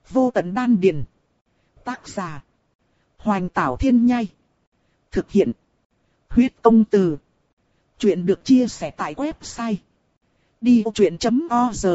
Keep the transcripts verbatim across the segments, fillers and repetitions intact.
Vô tận đan điền. Tác giả. Hoành Tảo Thiên Nhai. Thực hiện. Huyết Công Từ. Chuyện được chia sẻ tại website đi vô chuyện chấm org.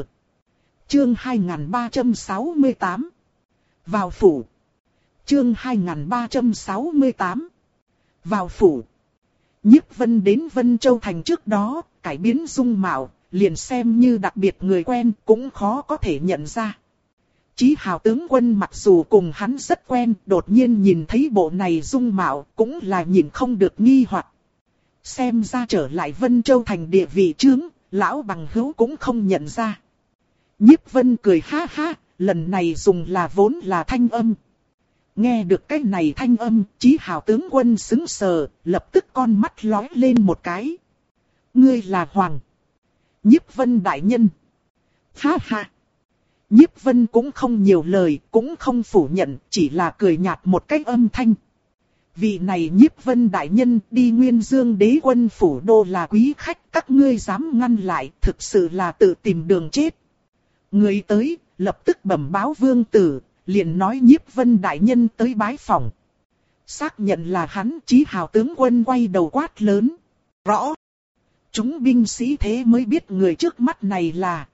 Chương hai nghìn ba trăm sáu mươi tám. Vào phủ. Chương hai nghìn ba trăm sáu mươi tám. Vào phủ. Nhiếp Vân đến Vân Châu Thành trước đó, cải biến dung mạo, liền xem như đặc biệt người quen cũng khó có thể nhận ra. Chí Hào tướng quân mặc dù cùng hắn rất quen, đột nhiên nhìn thấy bộ này dung mạo cũng là nhìn không được nghi hoặc. Xem ra trở lại Vân Châu Thành địa vị chướng, lão bằng hữu cũng không nhận ra. Nhiếp Vân cười ha ha, lần này dùng là vốn là thanh âm. Nghe được cái này thanh âm, Chí Hào tướng quân sững sờ, lập tức con mắt lóe lên một cái. Ngươi là Hoàng. Nhiếp Vân đại nhân. Ha ha. Nhiếp Vân cũng không nhiều lời, cũng không phủ nhận, chỉ là cười nhạt một cách âm thanh. Vị này Nhiếp Vân đại nhân đi Nguyên Dương đế quân phủ đô là quý khách, các ngươi dám ngăn lại, thực sự là tự tìm đường chết. Người tới, lập tức bẩm báo vương tử, liền nói Nhiếp Vân đại nhân tới bái phòng. Xác nhận là hắn, Chí Hào tướng quân quay đầu quát lớn. Rõ. Chúng binh sĩ thế mới biết người trước mắt này là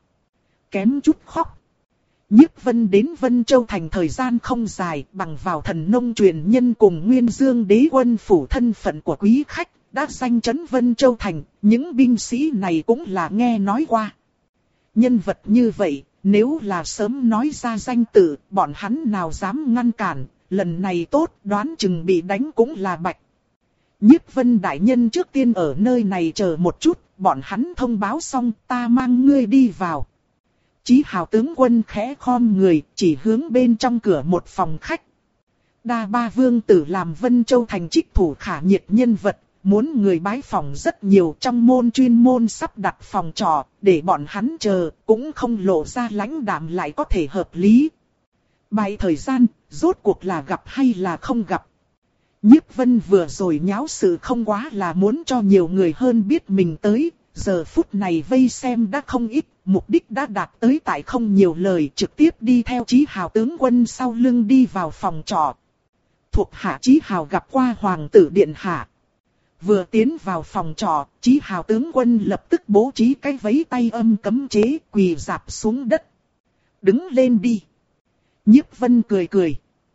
kém chút khóc. Nhiếp Vân đến Vân Châu Thành thời gian không dài, bằng vào thần nông truyền nhân cùng Nguyên Dương đế quân phủ thân phận của quý khách, đã danh chấn Vân Châu Thành, những binh sĩ này cũng là nghe nói qua. Nhân vật như vậy, nếu là sớm nói ra danh tự, bọn hắn nào dám ngăn cản, lần này tốt, đoán chừng bị đánh cũng là bạch. Nhiếp Vân đại nhân trước tiên ở nơi này chờ một chút, bọn hắn thông báo xong, ta mang ngươi đi vào. Chí Hào tướng quân khẽ khom người, chỉ hướng bên trong cửa một phòng khách. Đa Ba vương tử làm Vân Châu Thành trích thủ khả nhiệt nhân vật, muốn người bái phòng rất nhiều, trong môn chuyên môn sắp đặt phòng trọ, để bọn hắn chờ, cũng không lộ ra lãnh đạm lại có thể hợp lý. Bài thời gian, rốt cuộc là gặp hay là không gặp. Nhiếp Vân vừa rồi nháo sự không quá là muốn cho nhiều người hơn biết mình tới, giờ phút này vây xem đã không ít, mục đích đã đạt tới tại không nhiều lời, trực tiếp đi theo Chí Hào tướng quân sau lưng đi vào phòng trọ. Thuộc hạ Chí Hào gặp qua hoàng tử điện hạ. Vừa tiến vào phòng trọ, Chí Hào tướng quân lập tức bố trí cái vẫy tay âm cấm chế, quỳ rạp xuống đất. Đứng lên đi. Nhiếp Vân cười cười.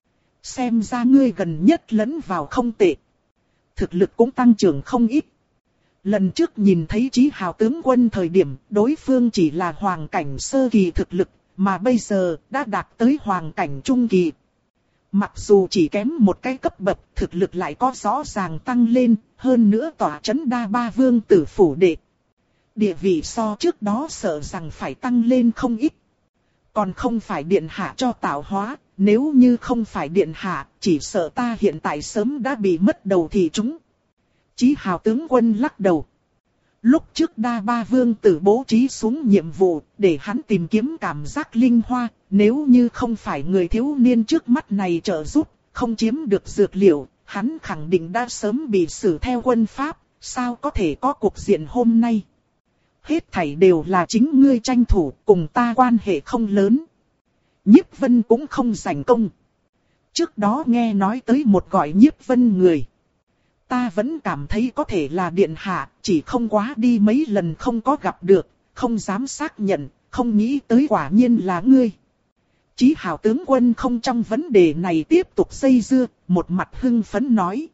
Xem ra ngươi gần nhất lẫn vào không tệ. Thực lực cũng tăng trưởng không ít. Lần trước nhìn thấy Chí Hào tướng quân thời điểm, đối phương chỉ là hoàng cảnh sơ kỳ thực lực, mà bây giờ đã đạt tới hoàng cảnh trung kỳ. Mặc dù chỉ kém một cái cấp bậc, thực lực lại có rõ ràng tăng lên, hơn nữa tỏa chấn Đa Ba vương tử phủ đệ. Địa vị so trước đó sợ rằng phải tăng lên không ít. Còn không phải điện hạ cho tạo hóa, nếu như không phải điện hạ, chỉ sợ ta hiện tại sớm đã bị mất đầu thì chúng. Chí Hào tướng quân lắc đầu. Lúc trước Đa Ba vương tử bố trí xuống nhiệm vụ, để hắn tìm kiếm cảm giác linh hoa, nếu như không phải người thiếu niên trước mắt này trợ giúp, không chiếm được dược liệu, hắn khẳng định đã sớm bị xử theo quân pháp, sao có thể có cuộc diện hôm nay. Hết thảy đều là chính ngươi tranh thủ, cùng ta quan hệ không lớn. Nhiếp Vân cũng không giành công. Trước đó nghe nói tới một gọi Nhiếp Vân người. Ta vẫn cảm thấy có thể là điện hạ, chỉ không quá đi mấy lần không có gặp được, không dám xác nhận, không nghĩ tới quả nhiên là ngươi. Chí Hào tướng quân không trong vấn đề này tiếp tục xây dưa, một mặt hưng phấn nói.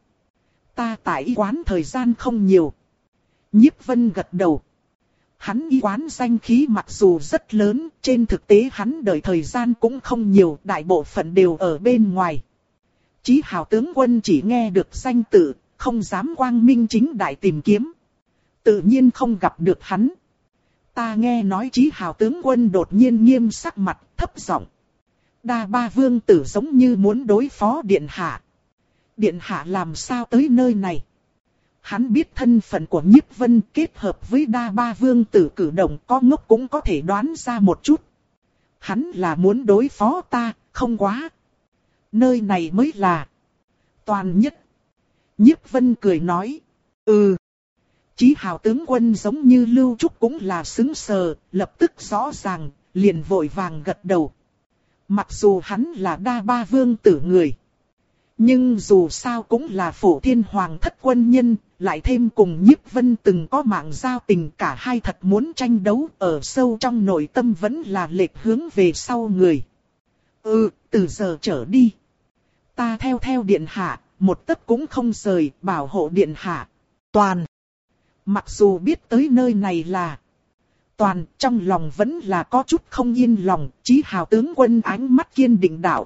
Ta tại y quán thời gian không nhiều. Nhiếp Vân gật đầu. Hắn y quán danh khí mặc dù rất lớn, trên thực tế hắn đợi thời gian cũng không nhiều, đại bộ phận đều ở bên ngoài. Chí Hào tướng quân chỉ nghe được danh tự, không dám quang minh chính đại tìm kiếm. Tự nhiên không gặp được hắn. Ta nghe nói Chí Hào tướng quân đột nhiên nghiêm sắc mặt, thấp giọng. Đa Ba vương tử giống như muốn đối phó điện hạ. Điện hạ làm sao tới nơi này? Hắn biết thân phận của Nhiếp Vân kết hợp với Đa Ba vương tử cử động, có ngốc cũng có thể đoán ra một chút. Hắn là muốn đối phó ta, không quá. Nơi này mới là toàn nhất. Nhiếp Vân cười nói. Ừ. Chí Hào tướng quân giống như Lưu Trúc cũng là sững sờ, lập tức rõ ràng, liền vội vàng gật đầu. Mặc dù hắn là Đa Ba Vương tử người, nhưng dù sao cũng là Phổ Thiên Hoàng thất quân nhân, lại thêm cùng Nhiếp Vân từng có mạng giao tình, cả hai thật muốn tranh đấu, ở sâu trong nội tâm vẫn là lệch hướng về sau người. Ừ, từ giờ trở đi, ta theo theo điện hạ, một tấc cũng không rời, bảo hộ điện hạ. Toàn. Mặc dù biết tới nơi này là Toàn, trong lòng vẫn là có chút không yên lòng, Chí Hào tướng quân ánh mắt kiên định đạo.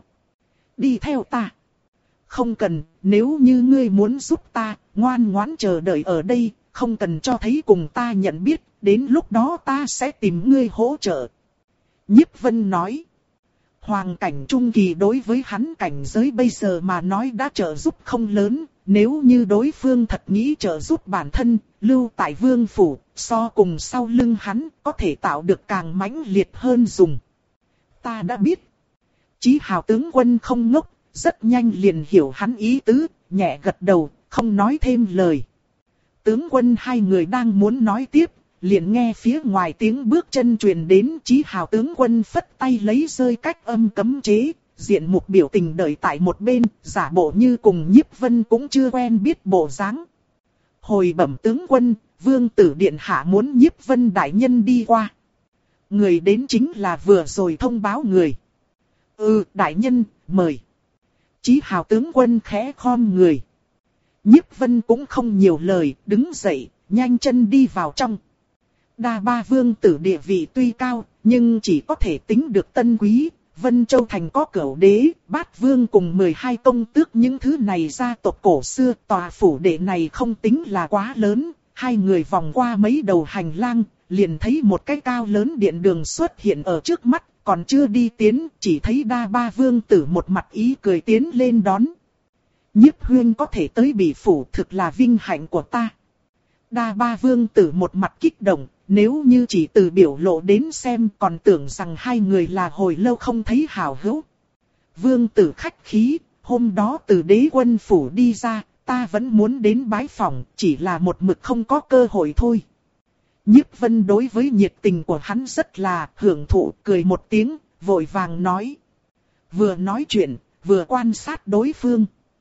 Đi theo ta. Không cần, nếu như ngươi muốn giúp ta, ngoan ngoãn chờ đợi ở đây, không cần cho thấy cùng ta nhận biết, đến lúc đó ta sẽ tìm ngươi hỗ trợ. Nhiếp Vân nói. Hoàng cảnh trung kỳ đối với hắn cảnh giới bây giờ mà nói đã trợ giúp không lớn, nếu như đối phương thật nghĩ trợ giúp bản thân, lưu tại vương phủ, so cùng sau lưng hắn có thể tạo được càng mãnh liệt hơn dùng. Ta đã biết. Chí Hào tướng quân không ngốc, rất nhanh liền hiểu hắn ý tứ, nhẹ gật đầu, không nói thêm lời. Tướng quân hai người đang muốn nói tiếp, liền nghe phía ngoài tiếng bước chân truyền đến. Chí Hào tướng quân phất tay lấy rơi cách âm cấm chế, diện mục biểu tình đợi tại một bên, giả bộ như cùng Nhiếp Vân cũng chưa quen biết bộ dáng. Hồi bẩm tướng quân, vương tử điện hạ muốn Nhiếp Vân đại nhân đi qua. Người đến chính là vừa rồi thông báo người. Ừ, đại nhân, mời. Chí Hào tướng quân khẽ khom người. Nhiếp Vân cũng không nhiều lời, đứng dậy, nhanh chân đi vào trong. Đa Ba Vương tử địa vị tuy cao, nhưng chỉ có thể tính được tân quý. Vân Châu Thành có Cửu Đế, Bát Vương cùng mười hai công tước, những thứ này gia tộc cổ xưa, tòa phủ đệ này không tính là quá lớn. Hai người vòng qua mấy đầu hành lang, liền thấy một cái cao lớn điện đường xuất hiện ở trước mắt, còn chưa đi tiến, chỉ thấy Đa Ba Vương tử một mặt ý cười tiến lên đón. Nhiếp huynh có thể tới Bỉ phủ thực là vinh hạnh của ta. Đa Ba Vương tử một mặt kích động, nếu như chỉ từ biểu lộ đến xem còn tưởng rằng hai người là hồi lâu không thấy hảo hữu. Vương tử khách khí, hôm đó từ đế quân phủ đi ra, ta vẫn muốn đến bái phỏng, chỉ là một mực không có cơ hội thôi. Nhiếp Vân đối với nhiệt tình của hắn rất là hưởng thụ, cười một tiếng, vội vàng nói. Vừa nói chuyện, vừa quan sát đối phương.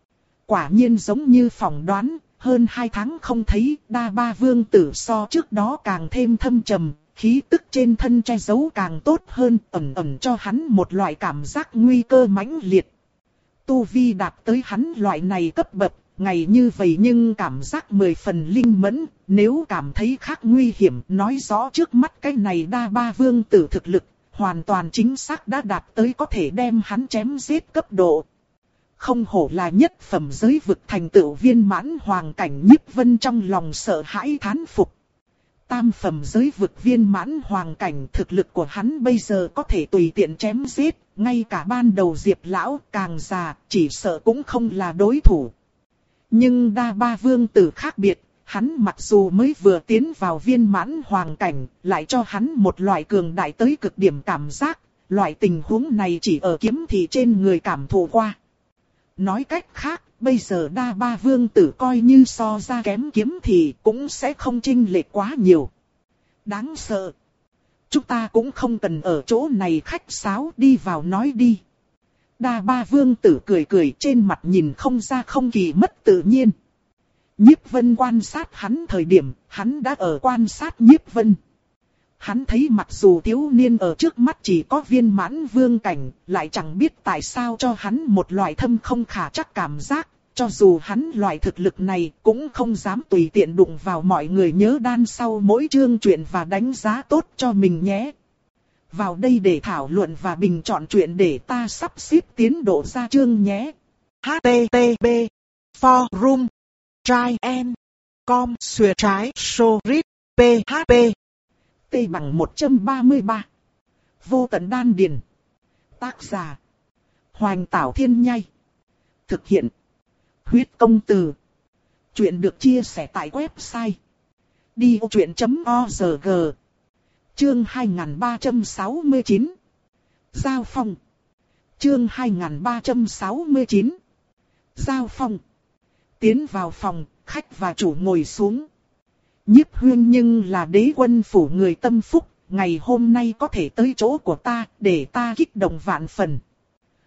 Quả nhiên giống như phỏng đoán, hơn hai tháng không thấy, Đa Ba Vương tử so trước đó càng thêm thâm trầm, khí tức trên thân che giấu càng tốt hơn, ẩn ẩn cho hắn một loại cảm giác nguy cơ mãnh liệt. Tu vi đạt tới hắn loại này cấp bậc, ngày như vậy nhưng cảm giác mười phần linh mẫn, nếu cảm thấy khác nguy hiểm, nói rõ trước mắt cái này Đa Ba Vương tử thực lực, hoàn toàn chính xác đã đạt tới có thể đem hắn chém giết cấp độ. Không hổ là nhất phẩm giới vực thành tựu viên mãn hoàng cảnh. Nhiếp Vân trong lòng sợ hãi thán phục. Tam phẩm giới vực viên mãn hoàng cảnh, thực lực của hắn bây giờ có thể tùy tiện chém giết, ngay cả ban đầu Diệp lão càng già, chỉ sợ cũng không là đối thủ. Nhưng Đa Ba Vương tử khác biệt, hắn mặc dù mới vừa tiến vào viên mãn hoàng cảnh, lại cho hắn một loại cường đại tới cực điểm cảm giác, loại tình huống này chỉ ở kiếm thị trên người cảm thụ qua. Nói cách khác, bây giờ Đa Ba Vương tử coi như so ra kém kiếm thì cũng sẽ không chênh lệch quá nhiều. Đáng sợ. Chúng ta cũng không cần ở chỗ này khách sáo, đi vào nói đi. Đa Ba Vương tử cười cười, trên mặt nhìn không ra không kỳ mất tự nhiên. Nhiếp Vân quan sát hắn thời điểm, hắn đã ở quan sát Nhiếp Vân. Hắn thấy mặc dù thiếu niên ở trước mắt chỉ có viên mãn vương cảnh, lại chẳng biết tại sao cho hắn một loại thâm không khả chắc cảm giác, cho dù hắn loại thực lực này cũng không dám tùy tiện đụng vào. Mọi người nhớ đan sau mỗi chương truyện và đánh giá tốt cho mình nhé. Vào đây để thảo luận và bình chọn truyện để ta sắp xếp tiến độ ra chương nhé. H T T P Forum Trai En Com Xuyệt Trái Sorit P H P T bằng một trăm ba mươi ba. Vô tận đan điền. Tác giả Hoành Tảo Thiên Nhai. Thực hiện Huyết Công Từ. Chuyện được chia sẻ tại website đi ô truyện chấm org. Chương hai nghìn ba trăm sáu mươi chín. Giao phong. Chương hai nghìn ba trăm sáu mươi chín. Giao phong. Tiến vào phòng, khách và chủ ngồi xuống. Nhiếp huynh nhưng là đế quân phủ người tâm phúc, ngày hôm nay có thể tới chỗ của ta, để ta kích động vạn phần.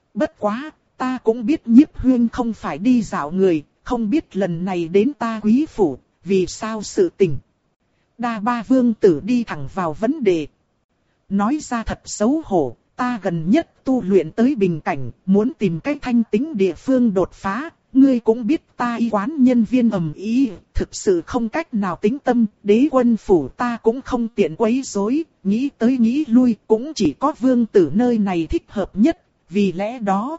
Bất quá, ta cũng biết Nhiếp Huyên không phải đi dạo người, không biết lần này đến ta quý phủ, vì sao sự tình. Đa Ba Vương tử đi thẳng vào vấn đề. Nói ra thật xấu hổ, ta gần nhất tu luyện tới bình cảnh, muốn tìm cách thanh tĩnh địa phương đột phá. Ngươi cũng biết ta y quán nhân viên ầm ĩ, thực sự không cách nào tĩnh tâm, đế quân phủ ta cũng không tiện quấy rối, nghĩ tới nghĩ lui cũng chỉ có vương tử nơi này thích hợp nhất, vì lẽ đó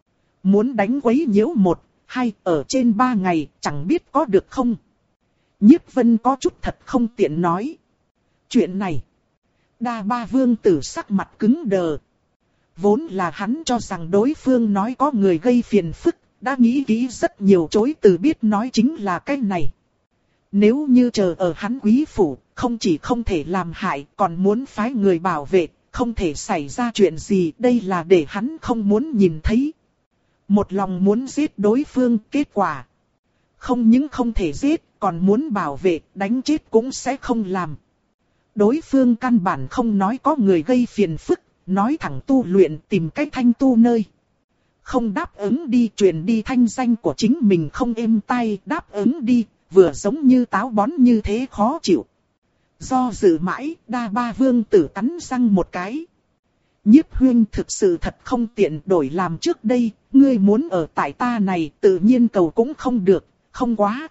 muốn đánh quấy nhiễu một, hai ở trên ba ngày, chẳng biết có được không. Nhiếp Vân có chút thật không tiện nói. Chuyện này, Đa Ba Vương tử sắc mặt cứng đờ. Vốn là hắn cho rằng đối phương nói có người gây phiền phức, đã nghĩ kỹ rất nhiều chối từ biết nói chính là cái này. Nếu như chờ ở hắn quý phủ, không chỉ không thể làm hại, còn muốn phái người bảo vệ, không thể xảy ra chuyện gì, đây là để hắn không muốn nhìn thấy. Một lòng muốn giết đối phương, kết quả không những không thể giết, còn muốn bảo vệ, đánh chết cũng sẽ không làm. Đối phương căn bản không nói có người gây phiền phức, nói thẳng tu luyện tìm cách thanh tu nơi. Không đáp ứng đi, truyền đi thanh danh của chính mình không êm tai, đáp ứng đi, vừa giống như táo bón như thế khó chịu. Do dự mãi, Đa Ba Vương tử cắn răng một cái. Nhiếp Huyên thực sự thật không tiện đổi làm trước đây, ngươi muốn ở tại ta này tự nhiên cầu cũng không được, không quá.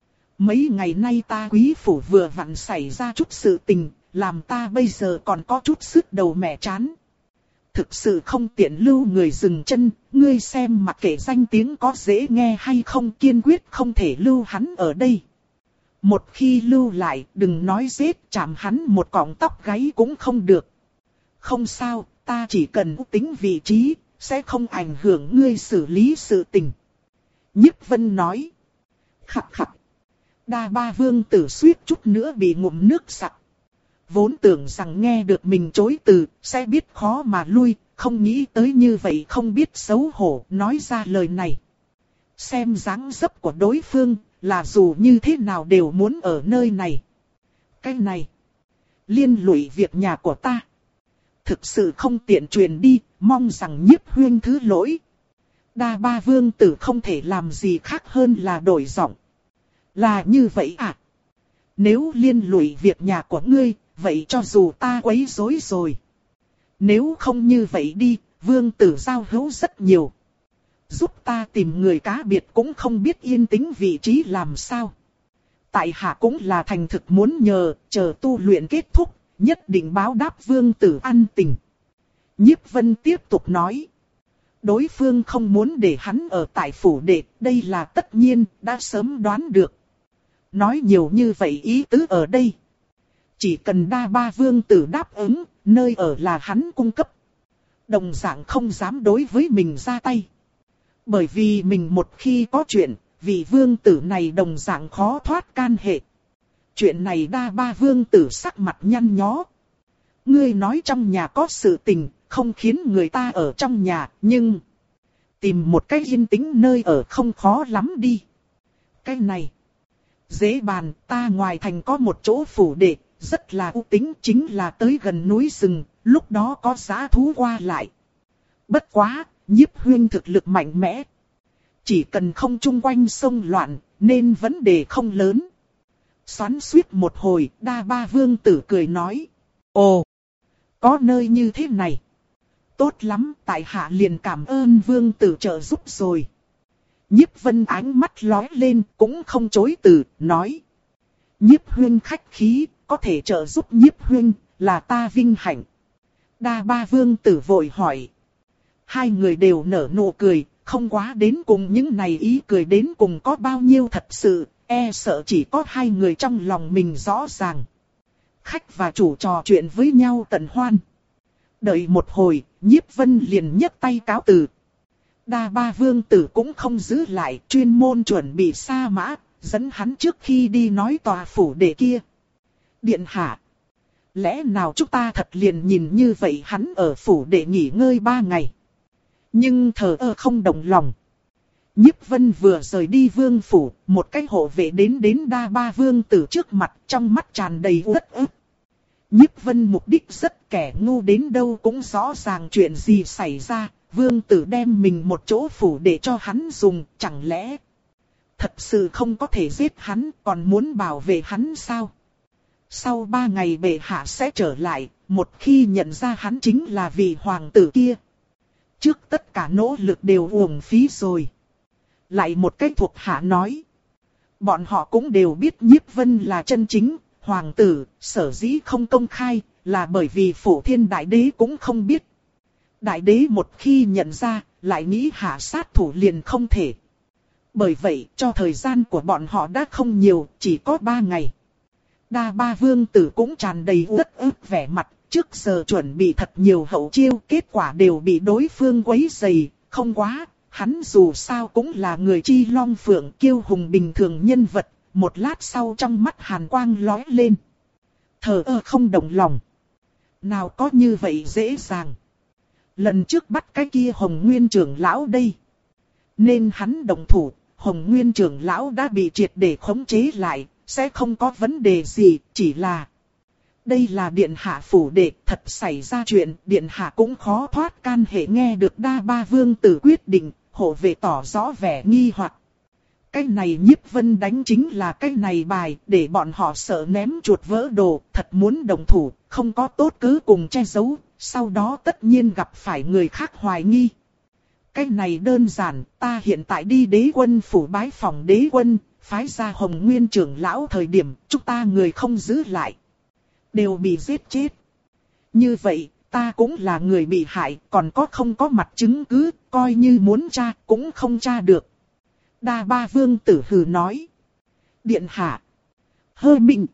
Mấy ngày nay ta quý phủ vừa vặn xảy ra chút sự tình, làm ta bây giờ còn có chút sứt đầu mẻ chán. Thực sự không tiện lưu người dừng chân, ngươi xem mặc kệ danh tiếng có dễ nghe hay không, kiên quyết không thể lưu hắn ở đây. Một khi lưu lại, đừng nói giết, chạm hắn một cọng tóc gáy cũng không được. Không sao, ta chỉ cần tính vị trí, sẽ không ảnh hưởng ngươi xử lý sự tình. Nhiếp Vân nói. Khặt khặt. Đa Ba Vương tử suýt chút nữa bị ngụm nước sặc. Vốn tưởng rằng nghe được mình chối từ, sẽ biết khó mà lui, không nghĩ tới như vậy không biết xấu hổ, nói ra lời này. Xem dáng dấp của đối phương, là dù như thế nào đều muốn ở nơi này. Cái này, liên lụy việc nhà của ta. Thực sự không tiện truyền đi, mong rằng Nhiếp Huyên thứ lỗi. Đa Ba Vương tử không thể làm gì khác hơn là đổi giọng. Là như vậy à? Nếu liên lụy việc nhà của ngươi, vậy cho dù ta quấy rối rồi. Nếu không như vậy đi, Vương tử giao hữu rất nhiều. Giúp ta tìm người cá biệt cũng không biết yên tĩnh vị trí làm sao. Tại hạ cũng là thành thực muốn nhờ, chờ tu luyện kết thúc, nhất định báo đáp Vương tử ăn tình. Nhiếp Vân tiếp tục nói. Đối phương không muốn để hắn ở tại phủ đệ, đây là tất nhiên, đã sớm đoán được. Nói nhiều như vậy ý tứ ở đây. Chỉ cần Đa Ba Vương tử đáp ứng, nơi ở là hắn cung cấp. Đồng dạng không dám đối với mình ra tay. Bởi vì mình một khi có chuyện, vị vương tử này đồng dạng khó thoát can hệ. Chuyện này Đa Ba Vương tử sắc mặt nhăn nhó. Ngươi nói trong nhà có sự tình, không khiến người ta ở trong nhà, nhưng tìm một cái yên tĩnh nơi ở không khó lắm đi. Cái này dễ bàn, ta ngoài thành có một chỗ phủ đệ, rất là u tính, chính là tới gần núi rừng, lúc đó có dã thú qua lại. Bất quá, Nhiếp Huyên thực lực mạnh mẽ. Chỉ cần không chung quanh sông loạn, nên vấn đề không lớn. Xoắn xuýt một hồi, Đa Ba Vương tử cười nói. Ồ, có nơi như thế này. Tốt lắm, tại hạ liền cảm ơn Vương tử trợ giúp rồi. Nhiếp Vân ánh mắt lóe lên, cũng không chối từ, nói. Nhiếp Huyên khách khí, có thể trợ giúp Nhiếp Huyên, là ta vinh hạnh. Đa Ba Vương tử vội hỏi. Hai người đều nở nụ cười, không quá đến cùng những này ý cười đến cùng có bao nhiêu thật sự, e sợ chỉ có hai người trong lòng mình rõ ràng. Khách và chủ trò chuyện với nhau tận hoan. Đợi một hồi, Nhiếp Vân liền nhấc tay cáo từ. Đa Ba Vương tử cũng không giữ lại, chuyên môn chuẩn bị sa mã, dẫn hắn trước khi đi nói tòa phủ đệ kia. Điện hạ, lẽ nào chúng ta thật liền nhìn như vậy hắn ở phủ đệ nghỉ ngơi ba ngày. Nhưng thờ ơ không động lòng. Nhiếp Vân vừa rời đi vương phủ, một cái hộ vệ đến đến Đa Ba Vương tử trước mặt, trong mắt tràn đầy uất ức. Nhiếp Vân mục đích rất kẻ ngu đến đâu cũng rõ ràng chuyện gì xảy ra, vương tử đem mình một chỗ phủ để cho hắn dùng, chẳng lẽ thật sự không có thể giết hắn, còn muốn bảo vệ hắn sao? Sau ba ngày bệ hạ sẽ trở lại, một khi nhận ra hắn chính là vị hoàng tử kia. Trước tất cả nỗ lực đều uổng phí rồi. Lại một cách thuộc hạ nói. Bọn họ cũng đều biết Nhiếp Vân là chân chính hoàng tử, sở dĩ không công khai, là bởi vì Phổ Thiên Đại Đế cũng không biết. Đại Đế một khi nhận ra, lại nghĩ hạ sát thủ liền không thể. Bởi vậy, cho thời gian của bọn họ đã không nhiều, chỉ có ba ngày. Đa Ba vương tử cũng tràn đầy uất ức vẻ mặt, trước giờ chuẩn bị thật nhiều hậu chiêu, kết quả đều bị đối phương quấy rầy, không quá. Hắn dù sao cũng là người chi long phượng kiêu hùng bình thường nhân vật, một lát sau trong mắt hàn quang lóe lên. Thờ ơ không động lòng. Nào có như vậy dễ dàng. Lần trước bắt cái kia Hồng Nguyên trưởng lão đây. Nên hắn động thủ, Hồng Nguyên trưởng lão đã bị triệt để khống chế lại, sẽ không có vấn đề gì, chỉ là... Đây là điện hạ phủ đệ, thật xảy ra chuyện, điện hạ cũng khó thoát can hệ. Nghe được Đa Ba vương tử quyết định, hộ vệ tỏ rõ vẻ nghi hoặc. Cái này Nhiếp Vân đánh chính là cái này bài, để bọn họ sợ ném chuột vỡ đồ, thật muốn đồng thủ, không có tốt cứ cùng che giấu, sau đó tất nhiên gặp phải người khác hoài nghi. Cái này đơn giản, ta hiện tại đi đế quân phủ bái phòng đế quân, phái ra Hồng Nguyên trưởng lão thời điểm, chúng ta người không giữ lại. Đều bị giết chết. Như vậy, ta cũng là người bị hại, còn có không có mặt chứng cứ, coi như muốn tra, cũng không tra được. Đa Ba vương tử hừ nói. Điện hạ. Hơ Minh.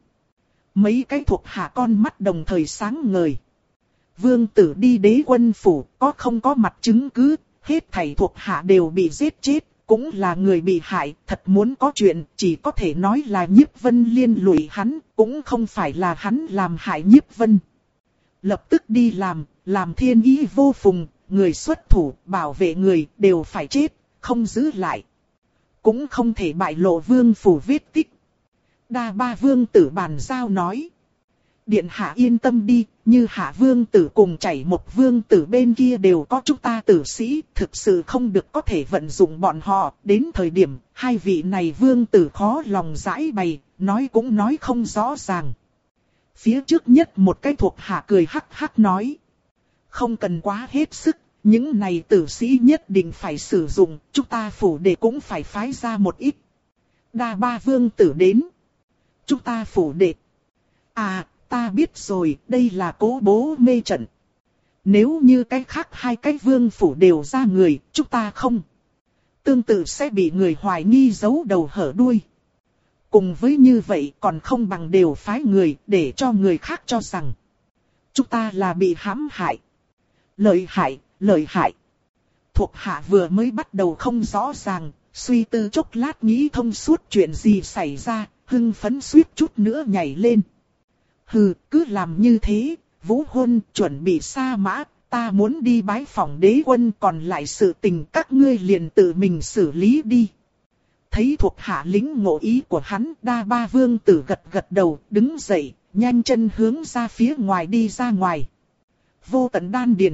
Mấy cái thuộc hạ con mắt đồng thời sáng ngời. Vương tử đi đế quân phủ, có không có mặt chứng cứ, hết thảy thuộc hạ đều bị giết chết, cũng là người bị hại, thật muốn có chuyện, chỉ có thể nói là Nhiếp Vân liên lụy hắn, cũng không phải là hắn làm hại Nhiếp Vân. Lập tức đi làm, làm thiên ý vô phùng, người xuất thủ, bảo vệ người, đều phải chết, không giữ lại. Cũng không thể bại lộ vương phủ vết tích. Đa Ba vương tử bàn giao nói. Điện hạ yên tâm đi, như hạ vương tử cùng chảy một vương tử bên kia đều có chúng ta tử sĩ, thực sự không được có thể vận dụng bọn họ. Đến thời điểm, hai vị này vương tử khó lòng giải bày, nói cũng nói không rõ ràng. Phía trước nhất một cái thuộc hạ cười hắc hắc nói. Không cần quá hết sức, những này tử sĩ nhất định phải sử dụng, chúng ta phủ đệ cũng phải phái ra một ít. Đa Ba vương tử đến. Chúng ta phủ đệ. À, ta biết rồi, đây là cố bố mê trận. Nếu như cái khác hai cái vương phủ đều ra người, chúng ta không. Tương tự sẽ bị người hoài nghi giấu đầu hở đuôi. Cùng với như vậy còn không bằng đều phái người để cho người khác cho rằng chúng ta là bị hãm hại. Lợi hại, lợi hại. Thuộc hạ vừa mới bắt đầu không rõ ràng, suy tư chốc lát nghĩ thông suốt chuyện gì xảy ra, hưng phấn suýt chút nữa nhảy lên. Hừ, cứ làm như thế, Vũ Hôn chuẩn bị sa mã, ta muốn đi bái phỏng đế quân, còn lại sự tình các ngươi liền tự mình xử lý đi. Thấy thuộc hạ lính ngộ ý của hắn, Đa Ba vương tử gật gật đầu, đứng dậy, nhanh chân hướng ra phía ngoài đi ra ngoài. Vô Tận Đan Điền.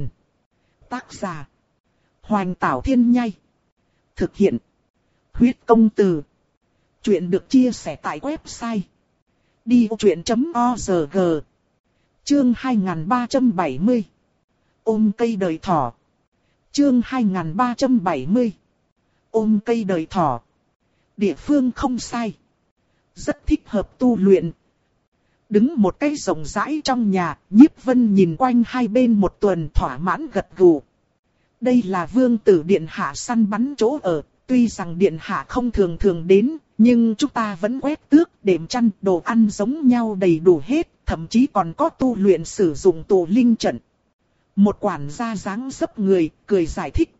Tác giả. Hoành Tảo Thiên Nhai. Thực hiện. Huyết Công Từ. Chuyện được chia sẻ tại website đi vô chuyện chấm org. Chương hai nghìn ba trăm bảy mươi. Ôm cây đời thỏ. Chương hai nghìn ba trăm bảy mươi. Ôm cây đời thỏ. Địa phương không sai. Rất thích hợp tu luyện. Đứng một cái rộng rãi trong nhà, Nhiếp Vân nhìn quanh hai bên một tuần thỏa mãn gật gù. Đây là vương tử điện hạ săn bắn chỗ ở, tuy rằng điện hạ không thường thường đến, nhưng chúng ta vẫn quét tước, đệm chăn, đồ ăn giống nhau đầy đủ hết, thậm chí còn có tu luyện sử dụng tụ linh trận. Một quản gia dáng dấp người, cười giải thích.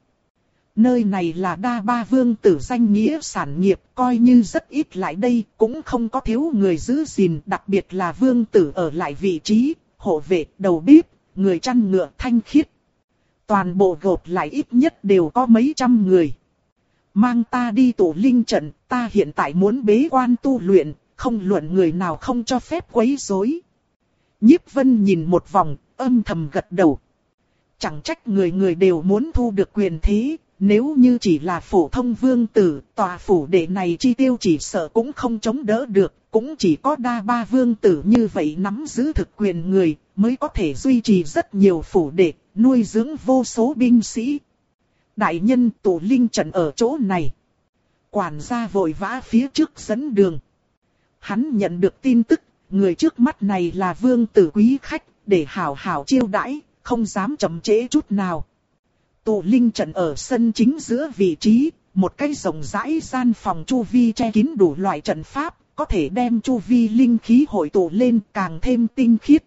Nơi này là Đa Ba vương tử danh nghĩa sản nghiệp, coi như rất ít lại đây, cũng không có thiếu người giữ gìn, đặc biệt là vương tử ở lại vị trí, hộ vệ, đầu bếp, người chăn ngựa thanh khiết. Toàn bộ gộp lại ít nhất đều có mấy trăm người. Mang ta đi tụ linh trận, ta hiện tại muốn bế quan tu luyện, không luận người nào không cho phép quấy rối. Nhiếp Vân nhìn một vòng, âm thầm gật đầu. chẳng trách người người đều muốn thu được quyền thế. Nếu như chỉ là phổ thông vương tử, tòa phủ đệ này chi tiêu chỉ sợ cũng không chống đỡ được. Cũng chỉ có đa ba vương tử như vậy nắm giữ thực quyền người, mới có thể duy trì rất nhiều phủ đệ, nuôi dưỡng vô số binh sĩ. Đại nhân, tụ linh trận ở chỗ này. Quản gia vội vã phía trước dẫn đường. Hắn nhận được tin tức, người trước mắt này là vương tử quý khách, để hảo hảo chiêu đãi, không dám chậm trễ chút nào. Tụ linh trận ở sân chính giữa vị trí, một cái rộng rãi gian phòng chu vi che kín đủ loại trận pháp, có thể đem chu vi linh khí hội tụ lên càng thêm tinh khiết.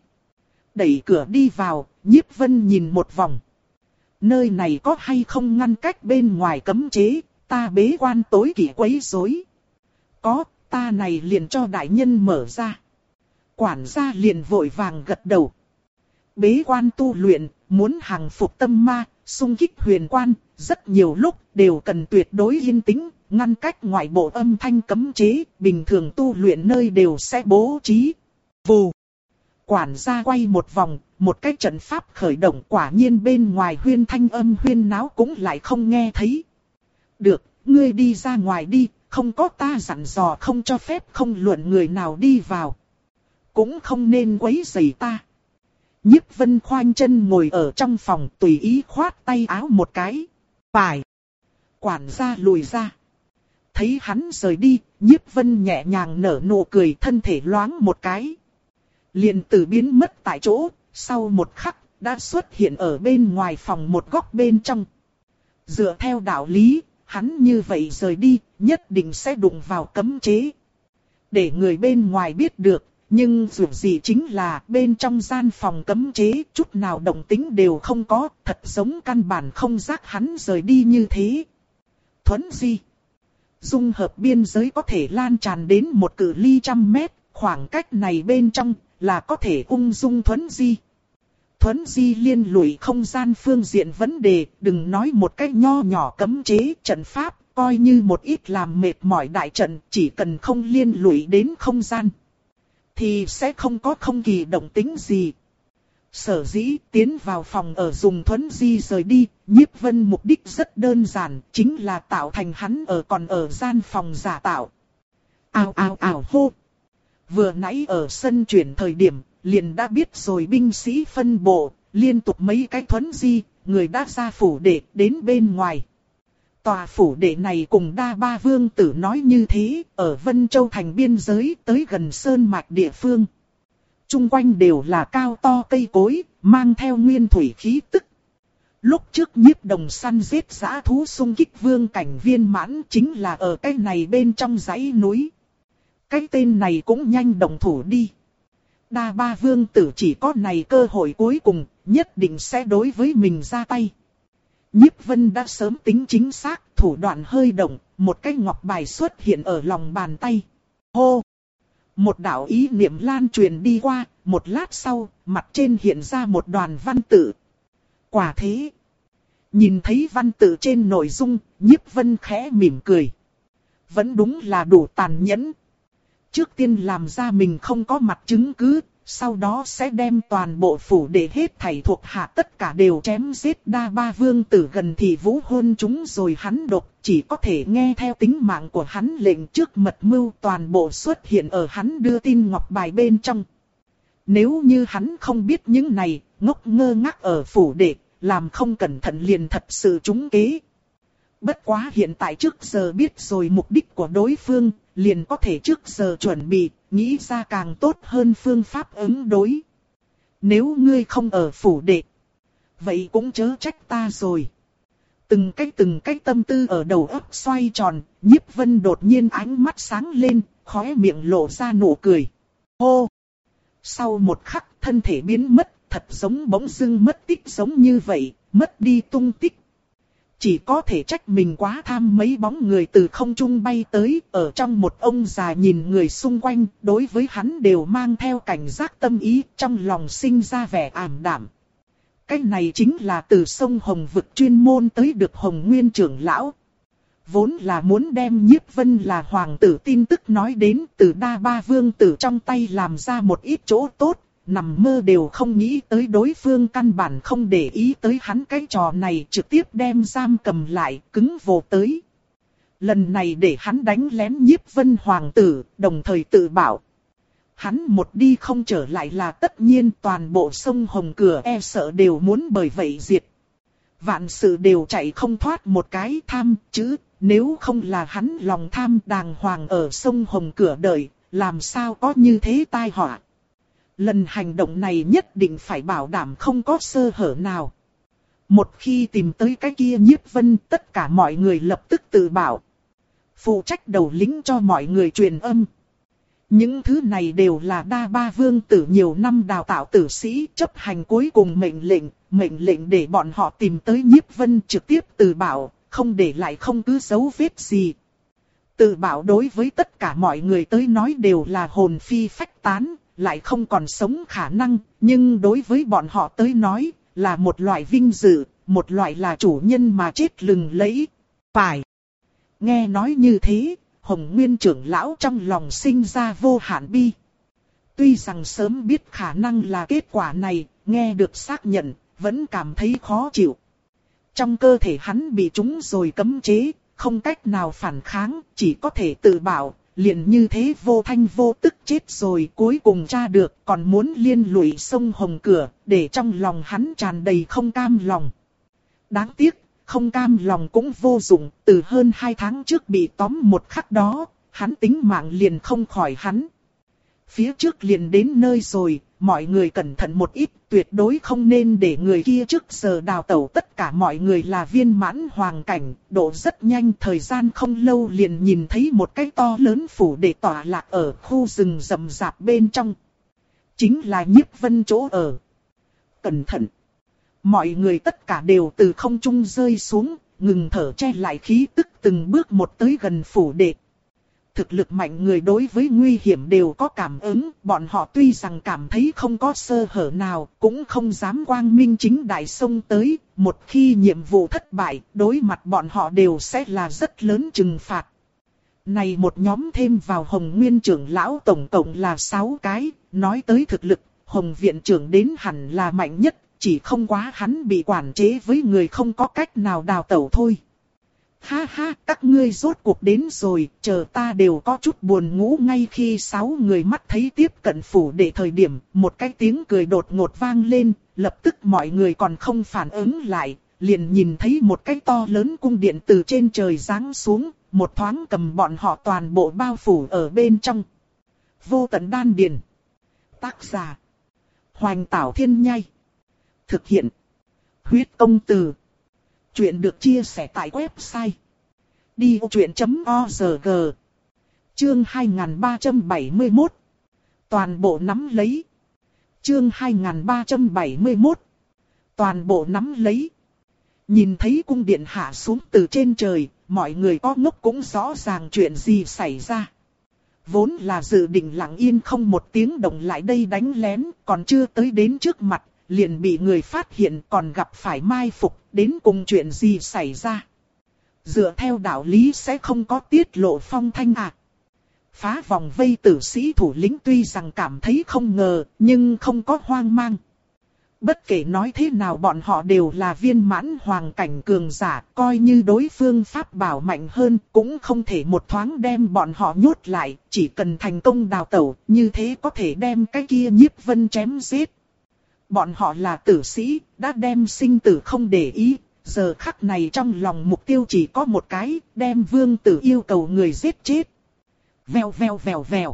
Đẩy cửa đi vào, Nhiếp Vân nhìn một vòng. Nơi này có hay không ngăn cách bên ngoài cấm chế, ta bế quan tối kỵ quấy rối. Có, ta này liền cho đại nhân mở ra. Quản gia liền vội vàng gật đầu. Bế quan tu luyện, muốn hàng phục tâm ma, xung kích huyền quan, rất nhiều lúc đều cần tuyệt đối yên tĩnh, ngăn cách ngoại bộ âm thanh cấm chế, bình thường tu luyện nơi đều sẽ bố trí. Vù. Quản gia quay một vòng, một cái trận pháp khởi động, quả nhiên bên ngoài huyên thanh âm huyên náo cũng lại không nghe thấy. Được, ngươi đi ra ngoài đi, không có ta dặn dò không cho phép không luận người nào đi vào. Cũng không nên quấy rầy ta. Nhiếp Vân khoanh chân ngồi ở trong phòng tùy ý khoát tay áo một cái. Phải. Quản gia lùi ra. Thấy hắn rời đi, Nhiếp Vân nhẹ nhàng nở nụ cười, thân thể loáng một cái. Liền từ biến mất tại chỗ, sau một khắc, đã xuất hiện ở bên ngoài phòng một góc bên trong. Dựa theo đạo lý, hắn như vậy rời đi, nhất định sẽ đụng vào cấm chế. Để người bên ngoài biết được, nhưng dù gì chính là bên trong gian phòng cấm chế, chút nào động tĩnh đều không có, thật giống căn bản không giác hắn rời đi như thế. Thuấn di. Dung hợp biên giới có thể lan tràn đến một cự ly trăm mét, khoảng cách này bên trong là có thể ung dung thuấn di. Thuấn di liên lụy không gian phương diện vấn đề, đừng nói một cái nho nhỏ cấm chế trận pháp, coi như một ít làm mệt mỏi đại trận, chỉ cần không liên lụy đến không gian, thì sẽ không có không kỳ động tĩnh gì. Sở dĩ tiến vào phòng ở dùng thuấn di rời đi, Nhiếp Vân mục đích rất đơn giản, chính là tạo thành hắn ở còn ở gian phòng giả tạo. Ào ào ào hô. Vừa nãy ở sân chuyển thời điểm, liền đã biết rồi binh sĩ phân bộ, liên tục mấy cái thuấn di, người đã ra phủ đệ đến bên ngoài. Tòa phủ đệ này cùng đa ba vương tử nói như thế, ở Vân Châu thành biên giới tới gần sơn mạch địa phương. Trung quanh đều là cao to cây cối, mang theo nguyên thủy khí tức. Lúc trước Nhiếp Đồng săn giết dã thú xung kích vương cảnh viên mãn chính là ở cái này bên trong dãy núi. Cái tên này cũng nhanh động thủ đi. Đa ba vương tử chỉ có này cơ hội cuối cùng, nhất định sẽ đối với mình ra tay. Nhiếp Vân đã sớm tính chính xác, thủ đoạn hơi động, một cái ngọc bài xuất hiện ở lòng bàn tay. Hô! Một đạo ý niệm lan truyền đi qua, một lát sau, mặt trên hiện ra một đoàn văn tự. Quả thế! Nhìn thấy văn tự trên nội dung, Nhiếp Vân khẽ mỉm cười. Vẫn đúng là đủ tàn nhẫn. Trước tiên làm ra mình không có mặt chứng cứ, sau đó sẽ đem toàn bộ phủ để hết thảy thuộc hạ tất cả đều chém giết. Đa ba vương tử gần thì vũ hôn chúng rồi hắn độc, chỉ có thể nghe theo tính mạng của hắn lệnh trước mật mưu toàn bộ xuất hiện ở hắn đưa tin ngọc bài bên trong. Nếu như hắn không biết những này, ngốc ngơ ngác ở phủ đệ, làm không cẩn thận liền thật sự trúng kế. Bất quá hiện tại trước giờ biết rồi mục đích của đối phương, liền có thể trước giờ chuẩn bị, nghĩ ra càng tốt hơn phương pháp ứng đối. Nếu ngươi không ở phủ đệ, vậy cũng chớ trách ta rồi. Từng cái từng cái tâm tư ở đầu óc xoay tròn, Nhiếp Vân đột nhiên ánh mắt sáng lên, khóe miệng lộ ra nụ cười. Hô! Sau một khắc thân thể biến mất, thật giống bỗng dưng mất tích giống như vậy, mất đi tung tích. Chỉ có thể trách mình quá tham mấy bóng người từ không trung bay tới, ở trong một ông già nhìn người xung quanh, đối với hắn đều mang theo cảnh giác tâm ý, trong lòng sinh ra vẻ ảm đạm. Cái này chính là từ sông Hồng vực chuyên môn tới được Hồng Nguyên trưởng lão. Vốn là muốn đem Nhiếp Vân là hoàng tử tin tức nói đến, từ đa ba vương tử trong tay làm ra một ít chỗ tốt, nằm mơ đều không nghĩ tới đối phương căn bản không để ý tới hắn cái trò này, trực tiếp đem giam cầm lại, cứng vồ tới. Lần này để hắn đánh lén Nhiếp Vân hoàng tử, đồng thời tự bảo. Hắn một đi không trở lại là tất nhiên, toàn bộ sông Hồng Cửa e sợ đều muốn bởi vậy diệt. Vạn sự đều chạy không thoát một cái tham chứ, nếu không là hắn lòng tham đàng hoàng ở sông Hồng Cửa đợi, làm sao có như thế tai họa. Lần hành động này nhất định phải bảo đảm không có sơ hở nào. Một khi tìm tới cái kia Nhiếp Vân, tất cả mọi người lập tức tự bảo. Phụ trách đầu lĩnh cho mọi người truyền âm. Những thứ này đều là Đa Ba Vương tử nhiều năm đào tạo tử sĩ, chấp hành cuối cùng mệnh lệnh, mệnh lệnh để bọn họ tìm tới Nhiếp Vân trực tiếp tự bảo, không để lại không cứ dấu vết gì. Tự bảo đối với tất cả mọi người tới nói đều là hồn phi phách tán, lại không còn sống khả năng, nhưng đối với bọn họ tới nói, là một loại vinh dự, một loại là chủ nhân mà chết lừng lẫy. Phải. Nghe nói như thế, Hồng Nguyên trưởng lão trong lòng sinh ra vô hạn bi. Tuy rằng sớm biết khả năng là kết quả này, nghe được xác nhận, vẫn cảm thấy khó chịu. Trong cơ thể hắn bị trúng rồi cấm chế, không cách nào phản kháng, chỉ có thể tự bảo, liền như thế vô thanh vô tức chết rồi, cuối cùng tra được còn muốn liên lụy sông Hồng Cửa, để trong lòng hắn tràn đầy không cam lòng. Đáng tiếc, không cam lòng cũng vô dụng, từ hơn hai tháng trước bị tóm một khắc đó, hắn tính mạng liền không khỏi hắn. Phía trước liền đến nơi rồi, mọi người cẩn thận một ít, tuyệt đối không nên để người kia trước giờ đào tẩu. Tất cả mọi người là viên mãn hoàng cảnh, độ rất nhanh, thời gian không lâu liền nhìn thấy một cái to lớn phủ để tọa lạc ở khu rừng rậm rạp bên trong. Chính là Nhiếp Vân chỗ ở. Cẩn thận! Mọi người tất cả đều từ không trung rơi xuống, ngừng thở che lại khí tức, từng bước một tới gần phủ đệ. Thực lực mạnh người đối với nguy hiểm đều có cảm ứng, bọn họ tuy rằng cảm thấy không có sơ hở nào, cũng không dám quang minh chính đại xông tới, một khi nhiệm vụ thất bại, đối mặt bọn họ đều sẽ là rất lớn trừng phạt. Này một nhóm thêm vào Hồng Nguyên trưởng lão tổng cộng là sáu cái, nói tới thực lực, Hồng Viện trưởng đến hẳn là mạnh nhất, chỉ không quá hắn bị quản chế với người không có cách nào đào tẩu thôi. Ha ha, các ngươi rốt cuộc đến rồi, chờ ta đều có chút buồn ngủ. Ngay khi sáu người mắt thấy tiếp cận phủ đệ thời điểm, một cái tiếng cười đột ngột vang lên, lập tức mọi người còn không phản ứng lại, liền nhìn thấy một cái to lớn cung điện từ trên trời giáng xuống, một thoáng cầm bọn họ toàn bộ bao phủ ở bên trong. Vô Tận Đan Điền. Tác giả: Hoành Tảo Thiên Nhai. Thực hiện: Huyết Công Từ. Chuyện được chia sẻ tại website đi vô chuyện chấm org. Chương hai nghìn ba trăm bảy mươi mốt. Toàn bộ nắm lấy. Chương hai nghìn ba trăm bảy mươi mốt. Toàn bộ nắm lấy. Nhìn thấy cung điện hạ xuống từ trên trời, mọi người có ngốc cũng rõ ràng chuyện gì xảy ra. Vốn là dự định lặng yên không một tiếng động lại đây đánh lén, còn chưa tới đến trước mặt, liền bị người phát hiện, còn gặp phải mai phục, đến cùng chuyện gì xảy ra. Dựa theo đạo lý sẽ không có tiết lộ phong thanh à. Phá vòng vây tử sĩ thủ lĩnh tuy rằng cảm thấy không ngờ, nhưng không có hoang mang. Bất kể nói thế nào bọn họ đều là viên mãn hoàng cảnh cường giả, coi như đối phương pháp bảo mạnh hơn, cũng không thể một thoáng đem bọn họ nhốt lại, chỉ cần thành công đào tẩu, như thế có thể đem cái kia Nhiếp Vân chém giết. Bọn họ là tử sĩ, đã đem sinh tử không để ý, giờ khắc này trong lòng mục tiêu chỉ có một cái, đem vương tử yêu cầu người giết chết. Vèo vèo vèo vèo.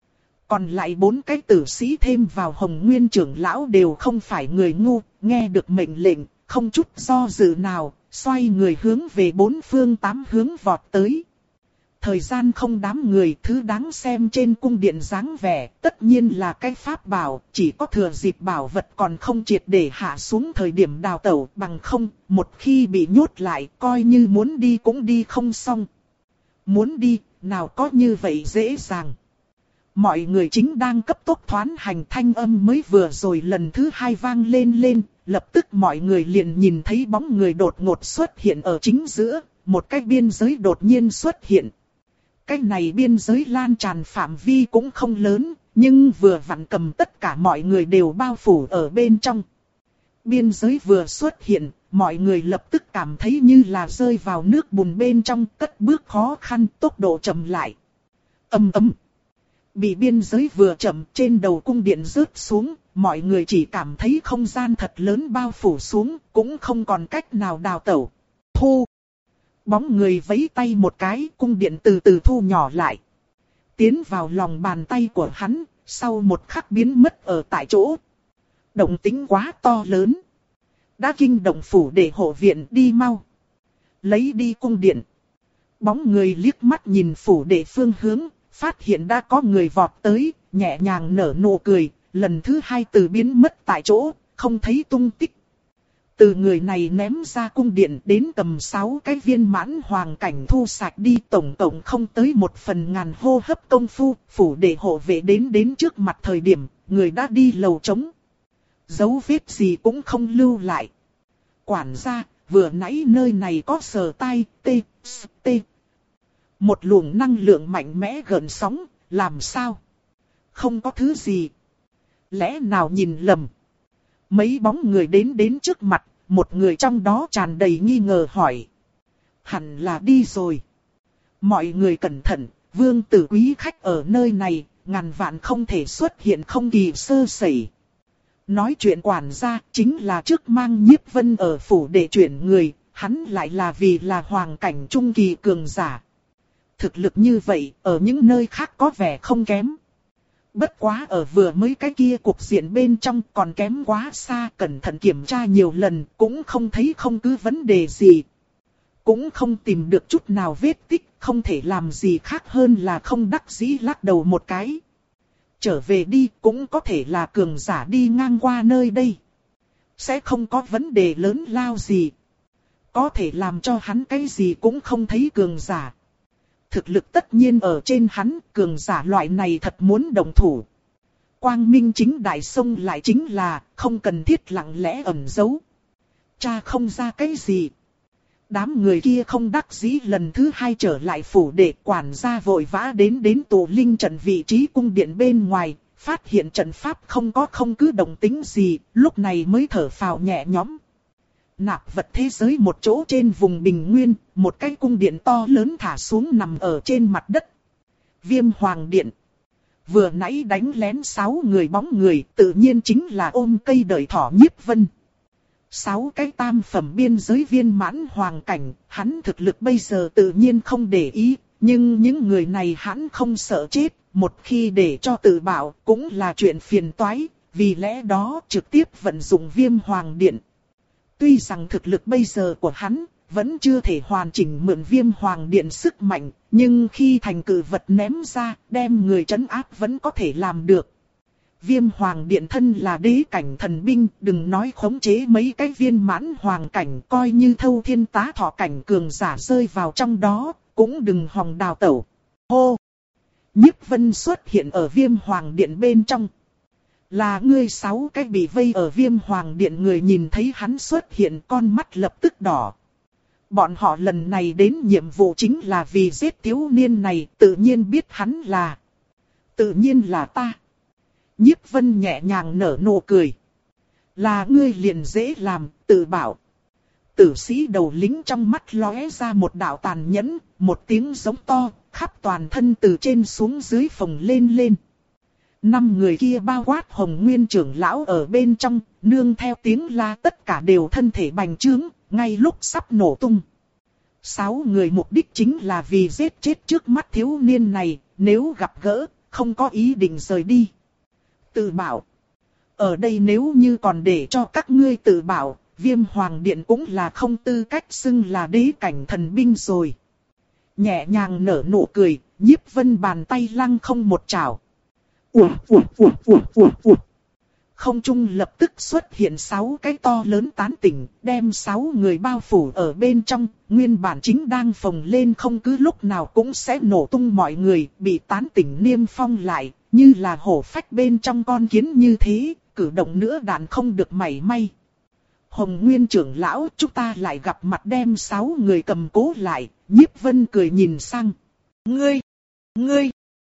Còn lại bốn cái tử sĩ thêm vào Hồng Nguyên trưởng lão đều không phải người ngu, nghe được mệnh lệnh, không chút do dự nào, xoay người hướng về bốn phương tám hướng vọt tới. Thời gian không đám người, thứ đáng xem trên cung điện dáng vẻ, tất nhiên là cái pháp bảo, chỉ có thừa dịp bảo vật còn không triệt để hạ xuống thời điểm đào tẩu, bằng không, một khi bị nhốt lại, coi như muốn đi cũng đi không xong. Muốn đi, nào có như vậy dễ dàng. Mọi người chính đang cấp tốc thoán hành, thanh âm mới vừa rồi lần thứ hai vang lên lên, lập tức mọi người liền nhìn thấy bóng người đột ngột xuất hiện ở chính giữa, một cái biên giới đột nhiên xuất hiện. Cái này biên giới lan tràn phạm vi cũng không lớn, Nhưng vừa vặn cầm tất cả mọi người đều bao phủ ở bên trong. Biên giới vừa xuất hiện, mọi người lập tức cảm thấy như là rơi vào nước bùn bên trong, cất bước khó khăn, tốc độ chậm lại. Ầm ầm. Bị biên giới vừa chậm, trên đầu cung điện rớt xuống, mọi người chỉ cảm thấy không gian thật lớn bao phủ xuống, cũng không còn cách nào đào tẩu. Thu. Bóng người vẫy tay một cái, cung điện từ từ thu nhỏ lại. Tiến vào lòng bàn tay của hắn, sau một khắc biến mất ở tại chỗ. Động tĩnh quá to lớn. Đã kinh động phủ để hộ viện, đi mau. Lấy đi cung điện. Bóng người liếc mắt nhìn phủ để phương hướng, phát hiện đã có người vọt tới, nhẹ nhàng nở nụ cười, lần thứ hai từ biến mất tại chỗ, không thấy tung tích. Từ người này ném ra cung điện đến cầm sáu cái viên mãn hoàng cảnh thu sạch đi, tổng cộng không tới một phần ngàn hô hấp công phu, phủ để hộ vệ đến đến trước mặt thời điểm, người đã đi lầu trống. Dấu vết gì cũng không lưu lại. Quản gia, vừa nãy nơi này có sờ tai, tê, tê. Một luồng năng lượng mạnh mẽ gợn sóng, làm sao? Không có thứ gì. Lẽ nào nhìn lầm? Mấy bóng người đến đến trước mặt, một người trong đó tràn đầy nghi ngờ hỏi. Hẳn là đi rồi. Mọi người cẩn thận, vương tử quý khách ở nơi này, ngàn vạn không thể xuất hiện không kỳ sơ sẩy. Nói chuyện quản gia chính là trước mang Nhiếp Vân ở phủ để chuyển người, hắn lại là vì là hoàng cảnh trung kỳ cường giả. Thực lực như vậy, ở những nơi khác có vẻ không kém. Bất quá ở vừa mới cái kia cục diện bên trong còn kém quá xa, cẩn thận kiểm tra nhiều lần cũng không thấy không cứ vấn đề gì. Cũng không tìm được chút nào vết tích, không thể làm gì khác hơn là không đắc dĩ lắc đầu một cái. Trở về đi cũng có thể là cường giả đi ngang qua nơi đây. Sẽ không có vấn đề lớn lao gì. Có thể làm cho hắn cái gì cũng không thấy cường giả. Thực lực tất nhiên ở trên hắn, cường giả loại này thật muốn đồng thủ. Quang minh chính đại sông lại chính là không cần thiết lặng lẽ ẩn giấu. Cha không ra cái gì. Đám người kia không đắc dĩ lần thứ hai trở lại phủ để quản gia vội vã đến đến tụ linh trận vị trí cung điện bên ngoài, phát hiện trận pháp không có không cứ động tính gì, lúc này mới thở phào nhẹ nhõm. Nạp vật thế giới một chỗ trên vùng bình nguyên, một cái cung điện to lớn thả xuống nằm ở trên mặt đất. Viêm Hoàng Điện. Vừa nãy đánh lén sáu người bóng người, tự nhiên chính là ôm cây đợi thỏ Nhiếp Vân. Sáu cái tam phẩm biên giới viên mãn hoàng cảnh, hắn thực lực bây giờ tự nhiên không để ý, nhưng những người này hắn không sợ chết, một khi để cho tự bảo cũng là chuyện phiền toái, vì lẽ đó trực tiếp vận dụng Viêm Hoàng Điện. Tuy rằng thực lực bây giờ của hắn vẫn chưa thể hoàn chỉnh mượn Viêm Hoàng Điện sức mạnh, nhưng khi thành cử vật ném ra, đem người trấn áp vẫn có thể làm được. Viêm Hoàng Điện thân là đế cảnh thần binh, đừng nói khống chế mấy cái viên mãn hoàng cảnh, coi như thâu thiên tá thọ cảnh cường giả rơi vào trong đó, cũng đừng hòng đào tẩu. Hô! Nhiếp Vân xuất hiện ở Viêm Hoàng Điện bên trong. Là ngươi sáu cái bị vây ở Viêm Hoàng Điện, người nhìn thấy hắn xuất hiện con mắt lập tức đỏ. Bọn họ lần này đến nhiệm vụ chính là vì giết thiếu niên này, tự nhiên biết hắn là... Tự nhiên là ta. Nhiếp Vân nhẹ nhàng nở nụ cười. Là ngươi liền dễ làm, tự bảo. Tử sĩ đầu lính trong mắt lóe ra một đạo tàn nhẫn, một tiếng giống to, khắp toàn thân từ trên xuống dưới phồng lên lên. Năm người kia bao quát Hồng Nguyên trưởng lão ở bên trong, nương theo tiếng la tất cả đều thân thể bành trướng, ngay lúc sắp nổ tung. Sáu người mục đích chính là vì giết chết trước mắt thiếu niên này, nếu gặp gỡ, không có ý định rời đi. Tự bảo. Ở đây nếu như còn để cho các ngươi tự bảo, Viêm Hoàng Điện cũng là không tư cách xưng là đế cảnh thần binh rồi. Nhẹ nhàng nở nụ cười, Nhiếp Vân bàn tay lăng không một chảo. Ủa, ủa, ủa, ủa, ủa, ủa. Không trung lập tức xuất hiện sáu cái to lớn tán tỉnh, đem sáu người bao phủ ở bên trong, nguyên bản chính đang phồng lên không cứ lúc nào cũng sẽ nổ tung mọi người, bị tán tỉnh niêm phong lại, như là hổ phách bên trong con kiến như thế, cử động nữa đạn không được mảy may. Hồng Nguyên trưởng lão, chúng ta lại gặp mặt đem sáu người cầm cố lại, Nhiếp Vân cười nhìn sang. Ngươi, ngươi,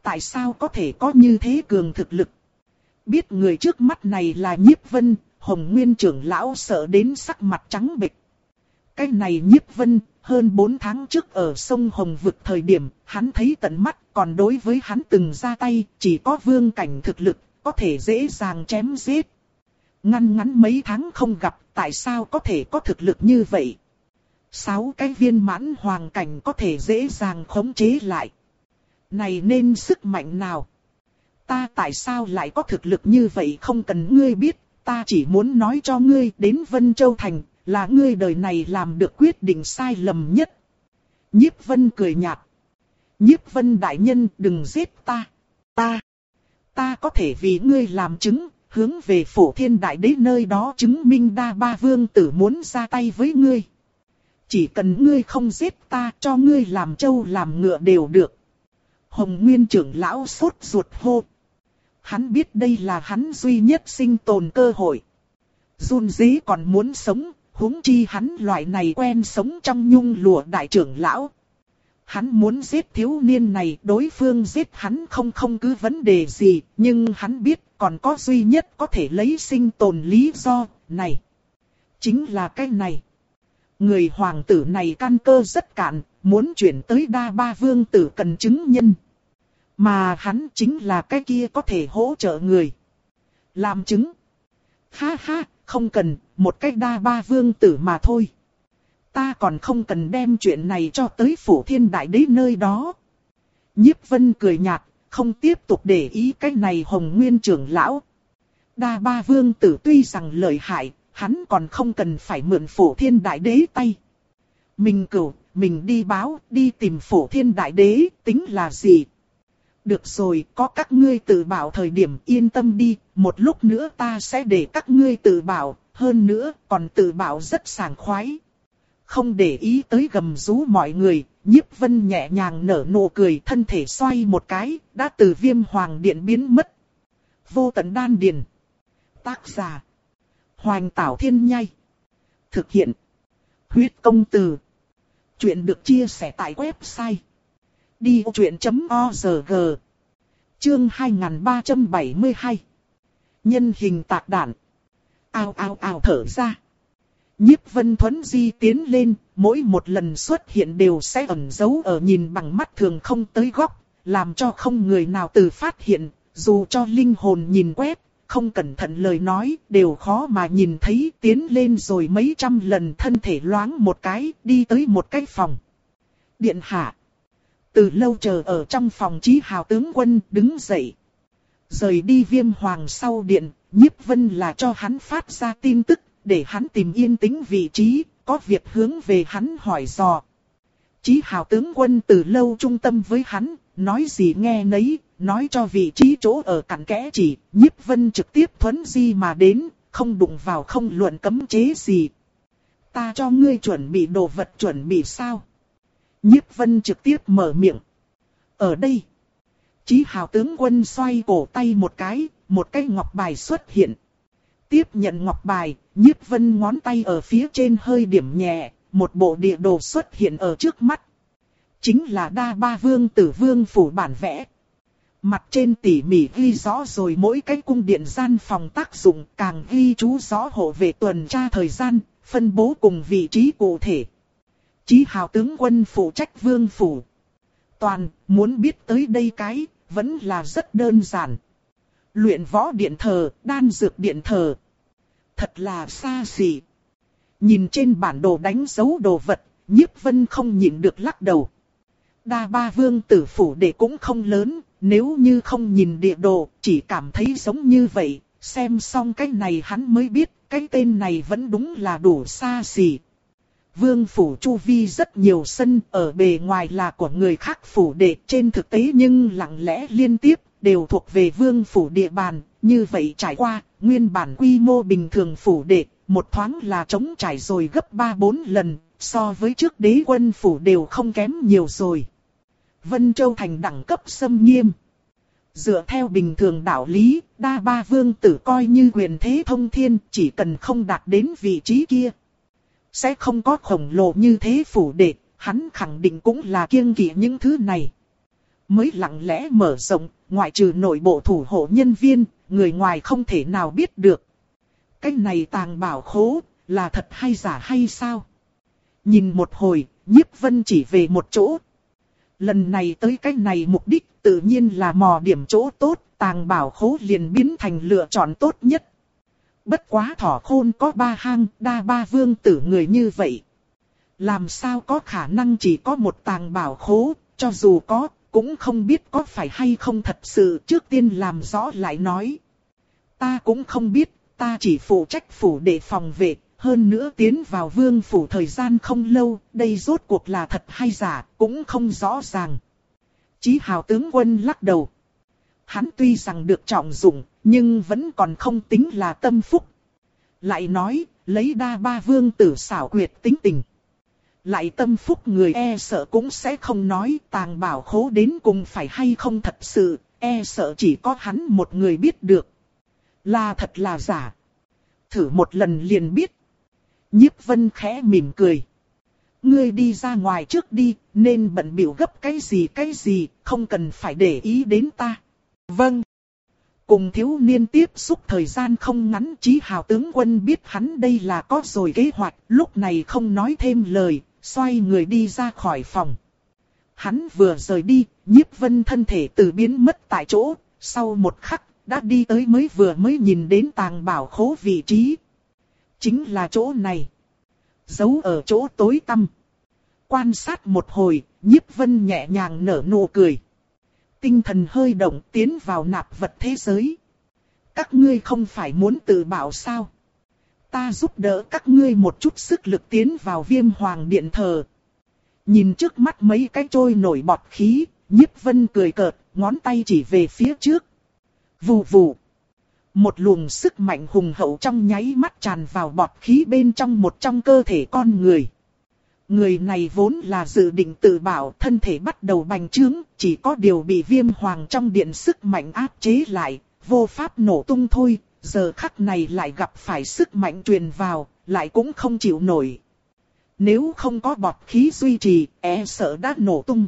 tại sao có thể có như thế cường thực lực. Biết người trước mắt này là Nhiếp Vân, Hồng Nguyên trưởng lão sợ đến sắc mặt trắng bệch. Cái này Nhiếp Vân, hơn bốn tháng trước ở sông Hồng vực thời điểm, hắn thấy tận mắt, còn đối với hắn từng ra tay, chỉ có vương cảnh thực lực, có thể dễ dàng chém giết. Ngăn ngắn mấy tháng không gặp, tại sao có thể có thực lực như vậy? Sáu cái viên mãn hoàng cảnh có thể dễ dàng khống chế lại. Này nên sức mạnh nào? Ta tại sao lại có thực lực như vậy không cần ngươi biết, ta chỉ muốn nói cho ngươi đến Vân Châu Thành, là ngươi đời này làm được quyết định sai lầm nhất. Nhiếp Vân cười nhạt. Nhiếp Vân đại nhân đừng giết ta. Ta, ta có thể vì ngươi làm chứng, hướng về Phổ Thiên Đại Đế nơi đó chứng minh Đa Ba Vương tử muốn ra tay với ngươi. Chỉ cần ngươi không giết ta, cho ngươi làm trâu làm ngựa đều được. Hồng Nguyên trưởng lão sốt ruột hô. Hắn biết đây là hắn duy nhất sinh tồn cơ hội. Run rế còn muốn sống, huống chi hắn loại này quen sống trong nhung lụa đại trưởng lão. Hắn muốn giết thiếu niên này, đối phương giết hắn không không cứ vấn đề gì, nhưng hắn biết còn có duy nhất có thể lấy sinh tồn lý do, này. Chính là cái này. Người hoàng tử này căn cơ rất cạn, muốn chuyển tới Đa Ba Vương tử cần chứng nhân. Mà hắn chính là cái kia có thể hỗ trợ người. Làm chứng. Ha ha, không cần, một cái Đa Ba Vương tử mà thôi. Ta còn không cần đem chuyện này cho tới Phổ Thiên Đại Đế nơi đó. Nhiếp Vân cười nhạt, không tiếp tục để ý cái này Hồng Nguyên trưởng lão. Đa Ba Vương tử tuy rằng lợi hại, hắn còn không cần phải mượn Phổ Thiên Đại Đế tay. Mình cửu, mình đi báo, đi tìm Phổ Thiên Đại Đế, tính là gì? Được rồi, có các ngươi tự bảo thời điểm yên tâm đi, một lúc nữa ta sẽ để các ngươi tự bảo, hơn nữa còn tự bảo rất sảng khoái. Không để ý tới gầm rú mọi người, Nhiếp Vân nhẹ nhàng nở nụ cười, thân thể xoay một cái, đã từ Viêm Hoàng Điện biến mất. Vô Tận Đan Điền. Tác giả Hoành Tảo Thiên Nhai. Thực hiện Huyết Công Từ. Chuyện được chia sẻ tại website đi vô chuyện chấm org. Chương hai nghìn ba trăm bảy mươi hai. Nhân hình tạc đạn. Ao ao ao thở ra. Nhiếp Vân thuấn di tiến lên, mỗi một lần xuất hiện đều sẽ ẩn giấu ở nhìn bằng mắt thường không tới góc, làm cho không người nào từ phát hiện, dù cho linh hồn nhìn quét, không cẩn thận lời nói, đều khó mà nhìn thấy. Tiến lên rồi mấy trăm lần, thân thể loáng một cái, đi tới một cái phòng. Điện hạ. Từ lâu chờ ở trong phòng Chí Hào tướng quân đứng dậy. Rời đi Viêm Hoàng sau điện, Nhiếp Vân là cho hắn phát ra tin tức, để hắn tìm yên tĩnh vị trí, có việc hướng về hắn hỏi dò. Chí Hào tướng quân từ lâu trung tâm với hắn, nói gì nghe nấy, nói cho vị trí chỗ ở cặn kẽ chỉ, Nhiếp Vân trực tiếp thuấn di mà đến, không đụng vào không luận cấm chế gì. Ta cho ngươi chuẩn bị đồ vật chuẩn bị sao? Nhiếp Vân trực tiếp mở miệng. Ở đây. Chí Hào tướng quân xoay cổ tay một cái, một cái ngọc bài xuất hiện. Tiếp nhận ngọc bài, Nhiếp Vân ngón tay ở phía trên hơi điểm nhẹ, một bộ địa đồ xuất hiện ở trước mắt. Chính là Đa Ba Vương tử vương phủ bản vẽ. Mặt trên tỉ mỉ ghi rõ rồi mỗi cái cung điện gian phòng tác dụng, càng ghi chú rõ hộ vệ tuần tra thời gian, phân bố cùng vị trí cụ thể. Chí Hào tướng quân phụ trách vương phủ. Toàn, muốn biết tới đây cái, vẫn là rất đơn giản. Luyện võ điện thờ, đan dược điện thờ. Thật là xa xỉ. Nhìn trên bản đồ đánh dấu đồ vật, Nhiếp Vân không nhịn được lắc đầu. Đa Ba Vương tử phủ đệ cũng không lớn, nếu như không nhìn địa đồ, chỉ cảm thấy giống như vậy. Xem xong cái này hắn mới biết, cái tên này vẫn đúng là đủ xa xỉ. Vương phủ chu vi rất nhiều sân, ở bề ngoài là của người khác phủ đệ, trên thực tế nhưng lặng lẽ liên tiếp, đều thuộc về vương phủ địa bàn. Như vậy trải qua, nguyên bản quy mô bình thường phủ đệ, một thoáng là trống trải rồi gấp ba bốn lần, so với trước đế quân phủ đều không kém nhiều rồi. Vân Châu thành đẳng cấp xâm nghiêm. Dựa theo bình thường đạo lý, Đa Ba Vương tử coi như quyền thế thông thiên, chỉ cần không đạt đến vị trí kia, sẽ không có khổng lồ như thế phủ đệ, hắn khẳng định cũng là kiêng kỵ những thứ này. mới lặng lẽ mở rộng, ngoại trừ nội bộ thủ hộ nhân viên, người ngoài không thể nào biết được. Cái này tàng bảo khố, là thật hay giả hay sao? Nhìn một hồi, Nhiếp Vân chỉ về một chỗ. Lần này tới cái này mục đích tự nhiên là mò điểm chỗ tốt, tàng bảo khố liền biến thành lựa chọn tốt nhất. Bất quá thỏ khôn có ba hang, đa ba vương tử người như vậy. Làm sao có khả năng chỉ có một tàng bảo khố, cho dù có, cũng không biết có phải hay không thật sự, trước tiên làm rõ lại nói. Ta cũng không biết, ta chỉ phụ trách phủ để phòng vệ, hơn nữa tiến vào vương phủ thời gian không lâu, đây rốt cuộc là thật hay giả, cũng không rõ ràng. Chí Hào tướng quân lắc đầu. Hắn tuy rằng được trọng dụng, nhưng vẫn còn không tính là tâm phúc. Lại nói, lấy đa ba vương tử xảo quyệt tính tình. Lại tâm phúc người e sợ cũng sẽ không nói tàng bảo khố đến cùng phải hay không thật sự, e sợ chỉ có hắn một người biết được. Là thật là giả. Thử một lần liền biết. Nhiếp Vân khẽ mỉm cười. Ngươi đi ra ngoài trước đi, nên bận biểu gấp cái gì cái gì, không cần phải để ý đến ta. Vâng. Cùng thiếu niên tiếp xúc thời gian không ngắn, Chí Hào tướng quân biết hắn đây là có rồi kế hoạch, lúc này không nói thêm lời, xoay người đi ra khỏi phòng. Hắn vừa rời đi, Nhiếp Vân thân thể từ biến mất tại chỗ, sau một khắc, đã đi tới mới vừa mới nhìn đến tàng bảo khố vị trí. Chính là chỗ này. Giấu ở chỗ tối tăm. Quan sát một hồi, Nhiếp Vân nhẹ nhàng nở nụ cười. Tinh thần hơi động tiến vào nạp vật thế giới. Các ngươi không phải muốn tự bảo sao? Ta giúp đỡ các ngươi một chút sức lực tiến vào Viêm Hoàng Điện thờ. Nhìn trước mắt mấy cái trôi nổi bọt khí, Nhiếp Vân cười cợt, ngón tay chỉ về phía trước. Vù vù. Một luồng sức mạnh hùng hậu trong nháy mắt tràn vào bọt khí bên trong một trong cơ thể con người. Người này vốn là dự định tự bảo, thân thể bắt đầu bành trướng, chỉ có điều bị Viêm Hoàng trong điện sức mạnh áp chế lại, vô pháp nổ tung thôi, giờ khắc này lại gặp phải sức mạnh truyền vào, lại cũng không chịu nổi. Nếu không có bọt khí duy trì, e sợ đã nổ tung.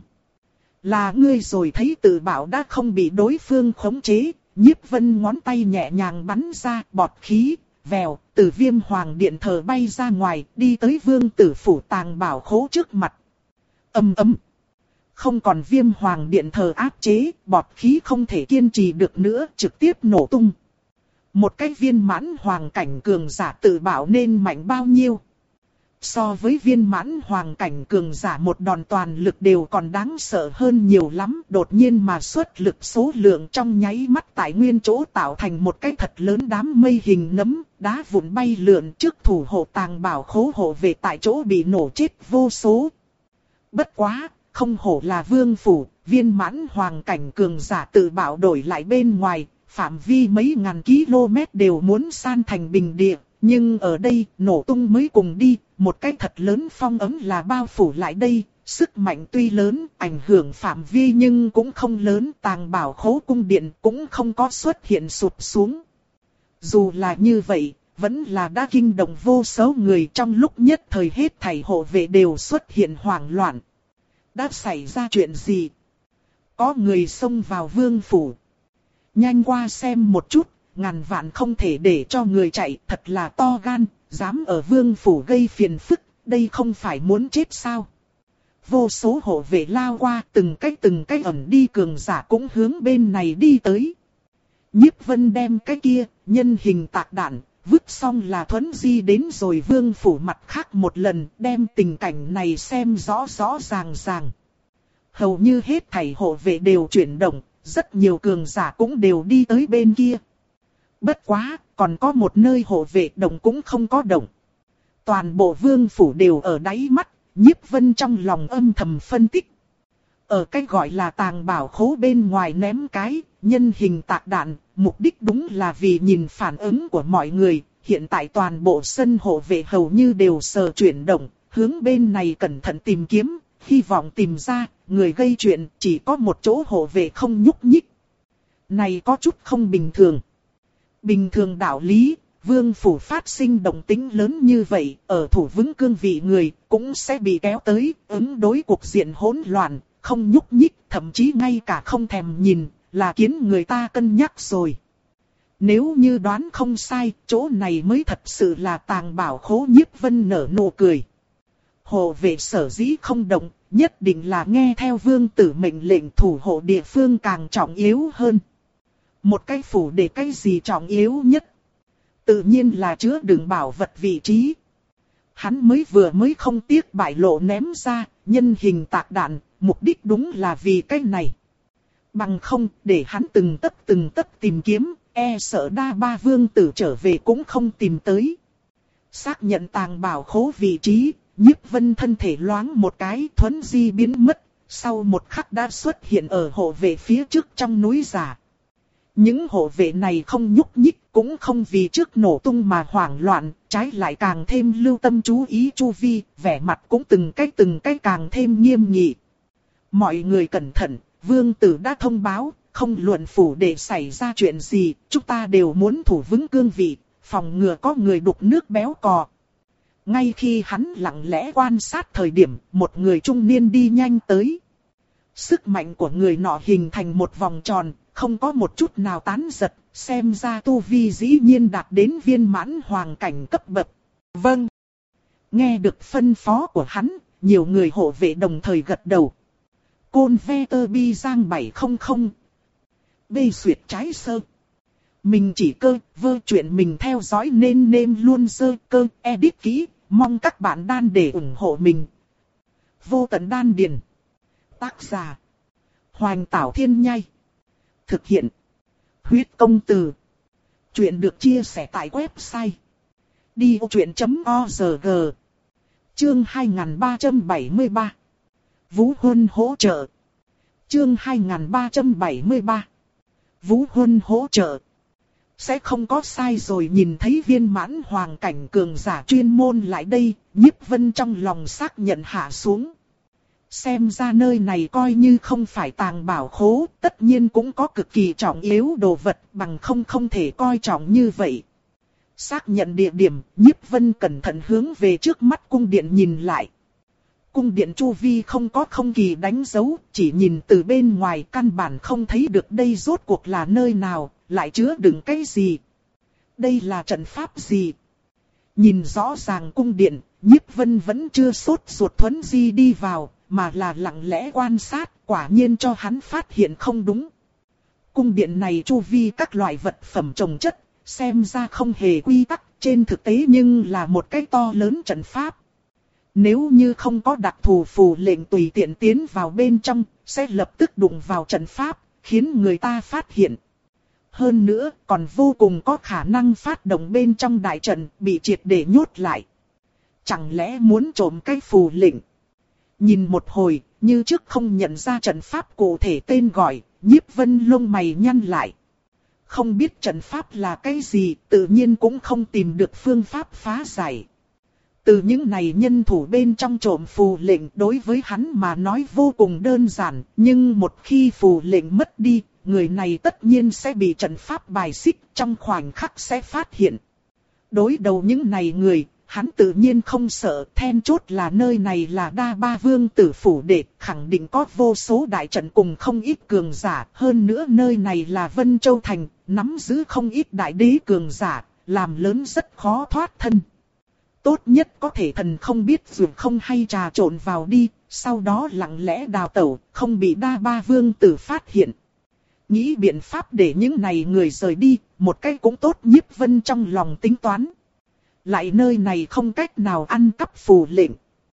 Là ngươi rồi thấy tự bảo đã không bị đối phương khống chế, Nhiếp Vân ngón tay nhẹ nhàng bắn ra bọt khí, vèo, từ Viêm Hoàng Điện thờ bay ra ngoài, đi tới vương tử phủ tàng bảo khố trước mặt. Ầm ầm. Không còn Viêm Hoàng Điện thờ áp chế, bọt khí không thể kiên trì được nữa, trực tiếp nổ tung. Một cái viên mãn hoàng cảnh cường giả tự bảo nên mạnh bao nhiêu? So với viên mãn hoàng cảnh cường giả một đòn toàn lực đều còn đáng sợ hơn nhiều lắm. Đột nhiên mà xuất lực số lượng trong nháy mắt tại nguyên chỗ tạo thành một cái thật lớn đám mây hình nấm, đá vụn bay lượn trước thủ hộ tàng bảo khố hộ về tại chỗ bị nổ chết vô số. Bất quá, không hổ là vương phủ, viên mãn hoàng cảnh cường giả tự bảo đổi lại bên ngoài, phạm vi mấy ngàn km đều muốn san thành bình địa. Nhưng ở đây, nổ tung mới cùng đi, một cái thật lớn phong ấm là bao phủ lại đây, sức mạnh tuy lớn, ảnh hưởng phạm vi nhưng cũng không lớn, tàng bảo khố cung điện cũng không có xuất hiện sụp xuống. Dù là như vậy, vẫn là đã kinh động vô số người, trong lúc nhất thời hết thảy hộ vệ đều xuất hiện hoảng loạn. Đã xảy ra chuyện gì? Có người xông vào vương phủ. Nhanh qua xem một chút. Ngàn vạn không thể để cho người chạy, thật là to gan, dám ở vương phủ gây phiền phức, đây không phải muốn chết sao? Vô số hộ vệ lao qua, từng cái từng cái ẩn đi cường giả cũng hướng bên này đi tới. Nhiếp Vân đem cái kia, nhân hình tạc đạn, vứt xong là thuấn di đến rồi vương phủ mặt khác một lần, đem tình cảnh này xem rõ rõ ràng ràng. Hầu như hết thảy hộ vệ đều chuyển động, rất nhiều cường giả cũng đều đi tới bên kia. Bất quá, còn có một nơi hộ vệ động cũng không có động. Toàn bộ vương phủ đều ở đáy mắt, Nhiếp Vân trong lòng âm thầm phân tích. Ở cái gọi là tàng bảo khố bên ngoài ném cái, nhân hình tạc đạn, mục đích đúng là vì nhìn phản ứng của mọi người. Hiện tại toàn bộ sân hộ vệ hầu như đều sờ chuyển động, hướng bên này cẩn thận tìm kiếm, hy vọng tìm ra, người gây chuyện chỉ có một chỗ hộ vệ không nhúc nhích. Này có chút không bình thường. Bình thường đạo lý, vương phủ phát sinh động tĩnh lớn như vậy, ở thủ vững cương vị người, cũng sẽ bị kéo tới, ứng đối cuộc diện hỗn loạn, không nhúc nhích, thậm chí ngay cả không thèm nhìn, là khiến người ta cân nhắc rồi. Nếu như đoán không sai, chỗ này mới thật sự là tàng bảo khố. Nhiếp Vân nở nụ cười. Hộ vệ sở dĩ không động, nhất định là nghe theo vương tử mệnh lệnh, thủ hộ địa phương càng trọng yếu hơn. Một cái phủ để cái gì trọng yếu nhất? Tự nhiên là chứa đựng bảo vật vị trí. Hắn mới vừa mới không tiếc bại lộ ném ra, nhân hình tạc đạn, mục đích đúng là vì cái này. Bằng không, để hắn từng tấc từng tấc tìm kiếm, e sợ đa ba vương tử trở về cũng không tìm tới. Xác nhận tàng bảo khố vị trí, Nhiếp Vân thân thể loáng một cái, thuấn di biến mất, sau một khắc đã xuất hiện ở hộ vệ phía trước trong núi giả. Những hộ vệ này không nhúc nhích, cũng không vì trước nổ tung mà hoảng loạn, trái lại càng thêm lưu tâm chú ý chu vi, vẻ mặt cũng từng cái từng cái càng thêm nghiêm nghị. Mọi người cẩn thận, vương tử đã thông báo, không luận phủ để xảy ra chuyện gì, chúng ta đều muốn thủ vững cương vị, phòng ngừa có người đục nước béo cò. Ngay khi hắn lặng lẽ quan sát thời điểm, một người trung niên đi nhanh tới. Sức mạnh của người nọ hình thành một vòng tròn, không có một chút nào tán giật, xem ra tu vi dĩ nhiên đạt đến viên mãn hoàng cảnh cấp bậc. Vâng. Nghe được phân phó của hắn, nhiều người hộ vệ đồng thời gật đầu. Côn ve tơ bi giang bảy không không. Bê xuyệt trái sơ. Mình chỉ cơ, vơ chuyện mình theo dõi nên nêm luôn sơ cơ, edit kỹ, mong các bạn đan để ủng hộ mình. Vô tận đan điền. Tác giả. Hoành Tảo Thiên Nhai. Thực hiện. Huyết Công Từ. Chuyện được chia sẻ tại website. đi ô chuyện chấm org. Chương hai nghìn ba trăm bảy mươi ba. Vũ Huân hỗ trợ. Chương hai nghìn ba trăm bảy mươi ba. Vũ Huân hỗ trợ. Sẽ không có sai rồi, nhìn thấy viên mãn hoàng cảnh cường giả chuyên môn lại đây, Nhiếp Vân trong lòng xác nhận hạ xuống. Xem ra nơi này coi như không phải tàng bảo khố, tất nhiên cũng có cực kỳ trọng yếu đồ vật, bằng không không thể coi trọng như vậy. Xác nhận địa điểm, Nhiếp Vân cẩn thận hướng về trước mắt cung điện nhìn lại. Cung điện chu vi không có không kỳ đánh dấu, chỉ nhìn từ bên ngoài căn bản không thấy được đây rốt cuộc là nơi nào, lại chứa đựng cái gì. Đây là trận pháp gì? Nhìn rõ ràng cung điện, Nhiếp Vân vẫn chưa sốt ruột thuấn di đi vào, mà là lặng lẽ quan sát, quả nhiên cho hắn phát hiện không đúng. Cung điện này chu vi các loại vật phẩm trồng chất, xem ra không hề quy tắc, trên thực tế nhưng là một cái to lớn trận pháp. Nếu như không có đặc thù phù lệnh tùy tiện tiến vào bên trong, sẽ lập tức đụng vào trận pháp, khiến người ta phát hiện. Hơn nữa, còn vô cùng có khả năng phát động bên trong đại trận, bị triệt để nhốt lại. Chẳng lẽ muốn trộm cái phù lệnh? Nhìn một hồi, như trước không nhận ra trận pháp cụ thể tên gọi, Nhiếp Vân lông mày nhăn lại. Không biết trận pháp là cái gì, tự nhiên cũng không tìm được phương pháp phá giải. Từ những này nhân thủ bên trong trộm phù lệnh đối với hắn mà nói vô cùng đơn giản, nhưng một khi phù lệnh mất đi, người này tất nhiên sẽ bị trận pháp bài xích, trong khoảnh khắc sẽ phát hiện. Đối đầu những này người, hắn tự nhiên không sợ, then chốt là nơi này là đa ba vương tử phủ đệ, khẳng định có vô số đại trận cùng không ít cường giả, hơn nữa nơi này là Vân Châu Thành, nắm giữ không ít đại đế cường giả, làm lớn rất khó thoát thân. Tốt nhất có thể thần không biết dù không hay trà trộn vào đi, sau đó lặng lẽ đào tẩu, không bị đa ba vương tử phát hiện. Nghĩ biện pháp để những này người rời đi, một cách cũng tốt. Nhiếp Vân trong lòng tính toán. Lại nơi này không cách nào ăn cắp phù lệnh.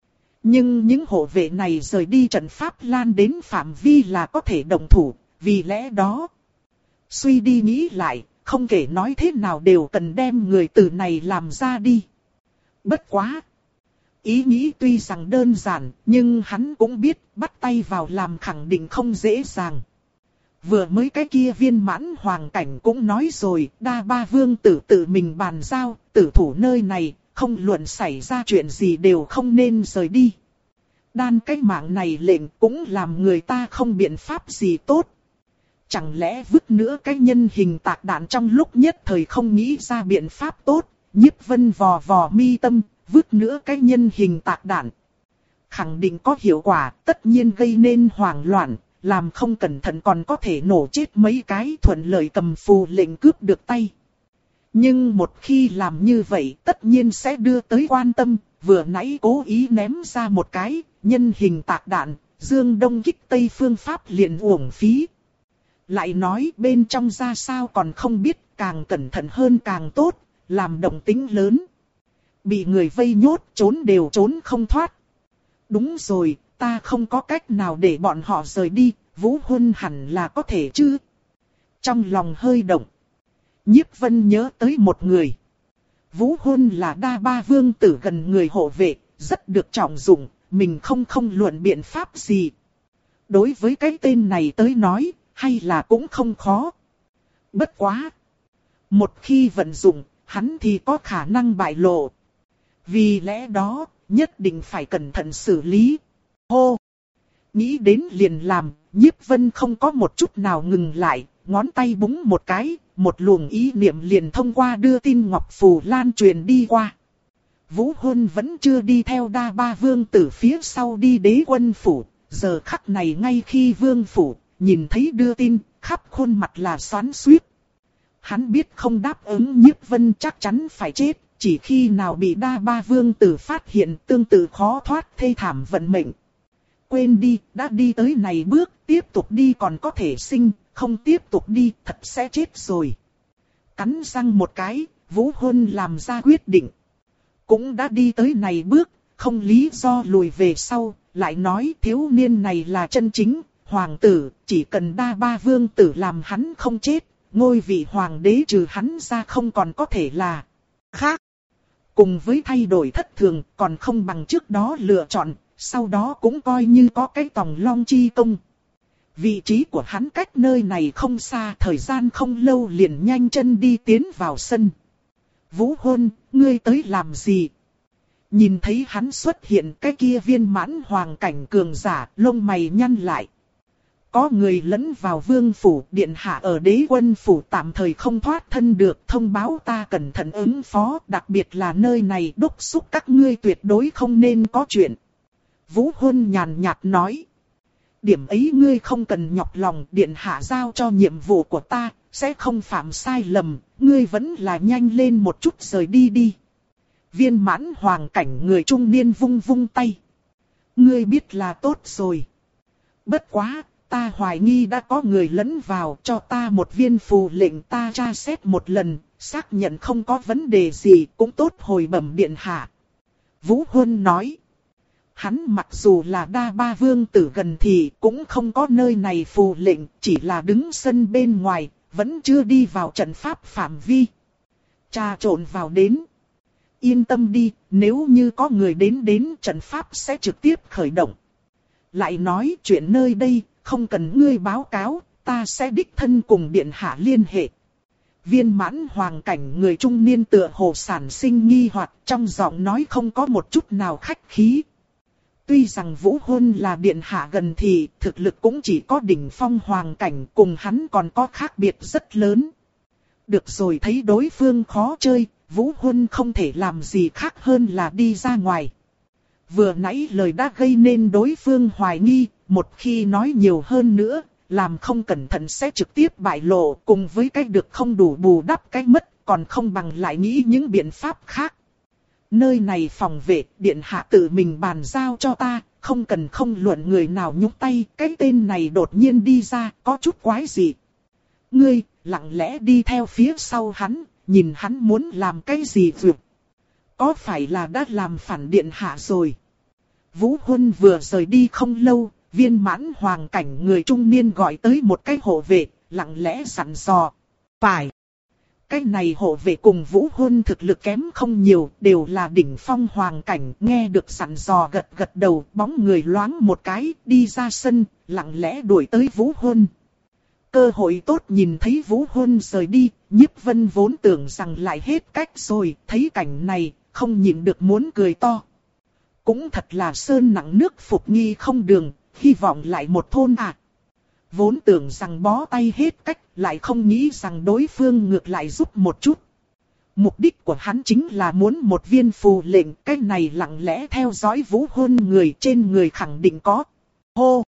Nhưng những hộ vệ này rời đi trận pháp lan đến phạm vi là có thể động thủ, vì lẽ đó. Suy đi nghĩ lại, không kể nói thế nào đều cần đem người từ này làm ra đi. Bất quá. Ý nghĩ tuy rằng đơn giản, nhưng hắn cũng biết bắt tay vào làm khẳng định không dễ dàng. Vừa mới cái kia viên mãn hoàng cảnh cũng nói rồi, đa ba vương tử tự mình bàn giao, tử thủ nơi này, không luận xảy ra chuyện gì đều không nên rời đi. Đan cái mạng này lệnh cũng làm người ta không biện pháp gì tốt. Chẳng lẽ vứt nữa cái nhân hình tạc đạn trong lúc nhất thời không nghĩ ra biện pháp tốt, Nhiếp Vân vò vò mi tâm, vứt nữa cái nhân hình tạc đạn. khẳng định có hiệu quả, tất nhiên gây nên hoảng loạn, làm không cẩn thận còn có thể nổ chết mấy cái, thuận lợi cầm phù lệnh cướp được tay. Nhưng một khi làm như vậy tất nhiên sẽ đưa tới quan tâm, vừa nãy cố ý ném ra một cái, nhân hình tạc đạn, dương đông kích tây phương pháp liền uổng phí. Lại nói bên trong ra sao còn không biết, càng cẩn thận hơn càng tốt, làm động tĩnh lớn. Bị người vây nhốt trốn đều trốn không thoát. Đúng rồi, ta không có cách nào để bọn họ rời đi, Vũ Huân hẳn là có thể chứ. Trong lòng hơi động. Nhiếp Vân nhớ tới một người. Vũ Huân là đa ba vương tử gần người hộ vệ, rất được trọng dụng, mình không không luận biện pháp gì. Đối với cái tên này tới nói, hay là cũng không khó. Bất quá. Một khi vận dụng, hắn thì có khả năng bại lộ. Vì lẽ đó, nhất định phải cẩn thận xử lý. Hô! Nghĩ đến liền làm, Nhiếp Vân không có một chút nào ngừng lại, ngón tay búng một cái, một luồng ý niệm liền thông qua đưa tin ngọc phù lan truyền đi qua. Vũ Huân vẫn chưa đi theo đa ba vương tử phía sau đi đế quân phủ, giờ khắc này ngay khi vương phủ, nhìn thấy đưa tin, khắp khuôn mặt là xoắn xuýt. Hắn biết không đáp ứng Nhiếp Vân chắc chắn phải chết, chỉ khi nào bị đa ba vương tử phát hiện tương tự khó thoát thê thảm vận mệnh. Quên đi, đã đi tới này bước, tiếp tục đi còn có thể sinh, không tiếp tục đi thật sẽ chết rồi. Cắn răng một cái, Vũ Huân làm ra quyết định. Cũng đã đi tới này bước, không lý do lùi về sau, lại nói thiếu niên này là chân chính, hoàng tử, chỉ cần đa ba vương tử làm hắn không chết, ngôi vị hoàng đế trừ hắn ra không còn có thể là khác. Cùng với thay đổi thất thường, còn không bằng trước đó lựa chọn, sau đó cũng coi như có cái tòng long chi công. Vị trí của hắn cách nơi này không xa, thời gian không lâu liền nhanh chân đi tiến vào sân. Vũ Huân, ngươi tới làm gì? Nhìn thấy hắn xuất hiện cái kia viên mãn hoàng cảnh cường giả, lông mày nhăn lại. Có người lẫn vào vương phủ, điện hạ ở đế quân phủ tạm thời không thoát thân được, thông báo ta cẩn thận ứng phó, đặc biệt là nơi này đốc xúc các ngươi tuyệt đối không nên có chuyện. Vũ Huân nhàn nhạt nói. Điểm ấy ngươi không cần nhọc lòng, điện hạ giao cho nhiệm vụ của ta, sẽ không phạm sai lầm, ngươi vẫn là nhanh lên một chút rời đi đi. Viên mãn hoàng cảnh người trung niên vung vung tay. Ngươi biết là tốt rồi. Bất quá, ta hoài nghi đã có người lẫn vào, cho ta một viên phù lệnh ta tra xét một lần, xác nhận không có vấn đề gì cũng tốt hồi bẩm điện hạ. Vũ Huân nói. Hắn mặc dù là đa ba vương tử gần thì cũng không có nơi này phù lệnh, chỉ là đứng sân bên ngoài, vẫn chưa đi vào trận pháp phạm vi. Trà trộn vào đến. Yên tâm đi, nếu như có người đến đến trận pháp sẽ trực tiếp khởi động. Lại nói chuyện nơi đây, không cần ngươi báo cáo, ta sẽ đích thân cùng điện hạ liên hệ. Viên mãn hoàng cảnh người trung niên tựa hồ sản sinh nghi hoặc, trong giọng nói không có một chút nào khách khí. Tuy rằng Vũ Huân là điện hạ gần thì thực lực cũng chỉ có đỉnh phong hoàng cảnh, cùng hắn còn có khác biệt rất lớn. Được rồi, thấy đối phương khó chơi, Vũ Huân không thể làm gì khác hơn là đi ra ngoài. Vừa nãy lời đã gây nên đối phương hoài nghi, một khi nói nhiều hơn nữa, làm không cẩn thận sẽ trực tiếp bại lộ, cùng với cái được không đủ bù đắp cái mất, còn không bằng lại nghĩ những biện pháp khác. Nơi này phòng vệ, điện hạ tự mình bàn giao cho ta, không cần không luận người nào nhúc tay, cái tên này đột nhiên đi ra, có chút quái gì. Ngươi, lặng lẽ đi theo phía sau hắn, nhìn hắn muốn làm cái gì vượt. Có phải là đã làm phản điện hạ rồi? Vũ Huân vừa rời đi không lâu, viên mãn hoàng cảnh người trung niên gọi tới một cái hộ vệ, lặng lẽ dặn dò. Phải. Cái này hộ vệ cùng Vũ Huân thực lực kém không nhiều, đều là đỉnh phong hoàng cảnh, nghe được dặn dò gật gật đầu, bóng người loáng một cái, đi ra sân, lặng lẽ đuổi tới Vũ Huân. Cơ hội tốt nhìn thấy Vũ Huân rời đi, Nhiếp Vân vốn tưởng rằng lại hết cách rồi, thấy cảnh này, không nhịn được muốn cười to. Cũng thật là sơn nặng nước phục nghi không đường, hy vọng lại một thôn à. Vốn tưởng rằng bó tay hết cách, lại không nghĩ rằng đối phương ngược lại giúp một chút. Mục đích của hắn chính là muốn một viên phù lệnh, cái này lặng lẽ theo dõi Vũ Hôn người trên người khẳng định có. Hô!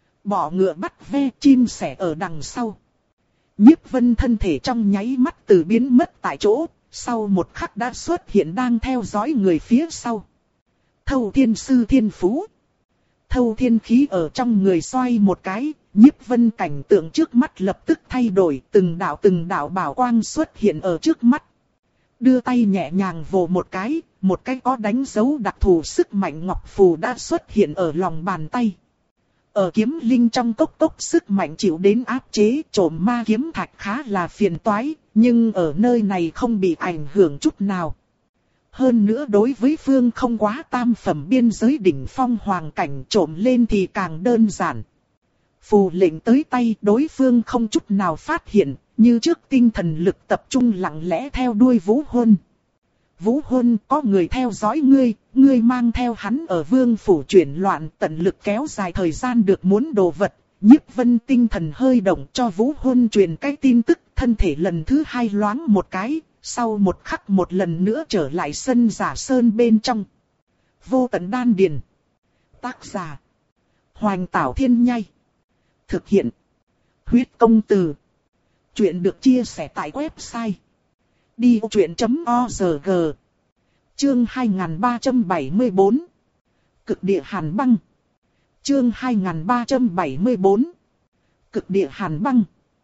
Bọ ngựa bắt ve, chim sẻ ở đằng sau. Nhiếp Vân thân thể trong nháy mắt từ biến mất tại chỗ, sau một khắc đã xuất hiện đang theo dõi người phía sau. Thâu Thiên Sư Thiên Phú. Thâu thiên khí ở trong người xoay một cái, Nhiếp Vân cảnh tượng trước mắt lập tức thay đổi, từng đạo từng đạo bảo quang xuất hiện ở trước mắt. Đưa tay nhẹ nhàng vồ một cái, một cái có đánh dấu đặc thù sức mạnh ngọc phù đã xuất hiện ở lòng bàn tay. Ở kiếm linh trong cốc cốc sức mạnh chịu đến áp chế, trộm ma kiếm thạch khá là phiền toái, nhưng ở nơi này không bị ảnh hưởng chút nào. Hơn nữa đối với phương không quá tam phẩm biên giới đỉnh phong hoàng cảnh trộm lên thì càng đơn giản. Phù lệnh tới tay đối phương không chút nào phát hiện, như trước tinh thần lực tập trung lặng lẽ theo đuôi Vũ Hôn. Vũ Hôn, có người theo dõi ngươi, ngươi mang theo hắn ở vương phủ chuyển loạn, tận lực kéo dài thời gian được muốn đồ vật. Nhiếp Vân tinh thần hơi động cho Vũ Hôn truyền cái tin tức, thân thể lần thứ hai loáng một cái, sau một khắc một lần nữa trở lại sân giả sơn bên trong. Vô tận đan điền. Tác giả: Hoành Tảo Thiên Nhai. Thực hiện: Huyết Công Từ. Chuyện được chia sẻ tại website đi ô chuyện chấm org. Chương hai nghìn ba trăm bảy mươi tư. Cực địa hàn băng. Chương hai nghìn ba trăm bảy mươi tư. Cực địa hàn băng.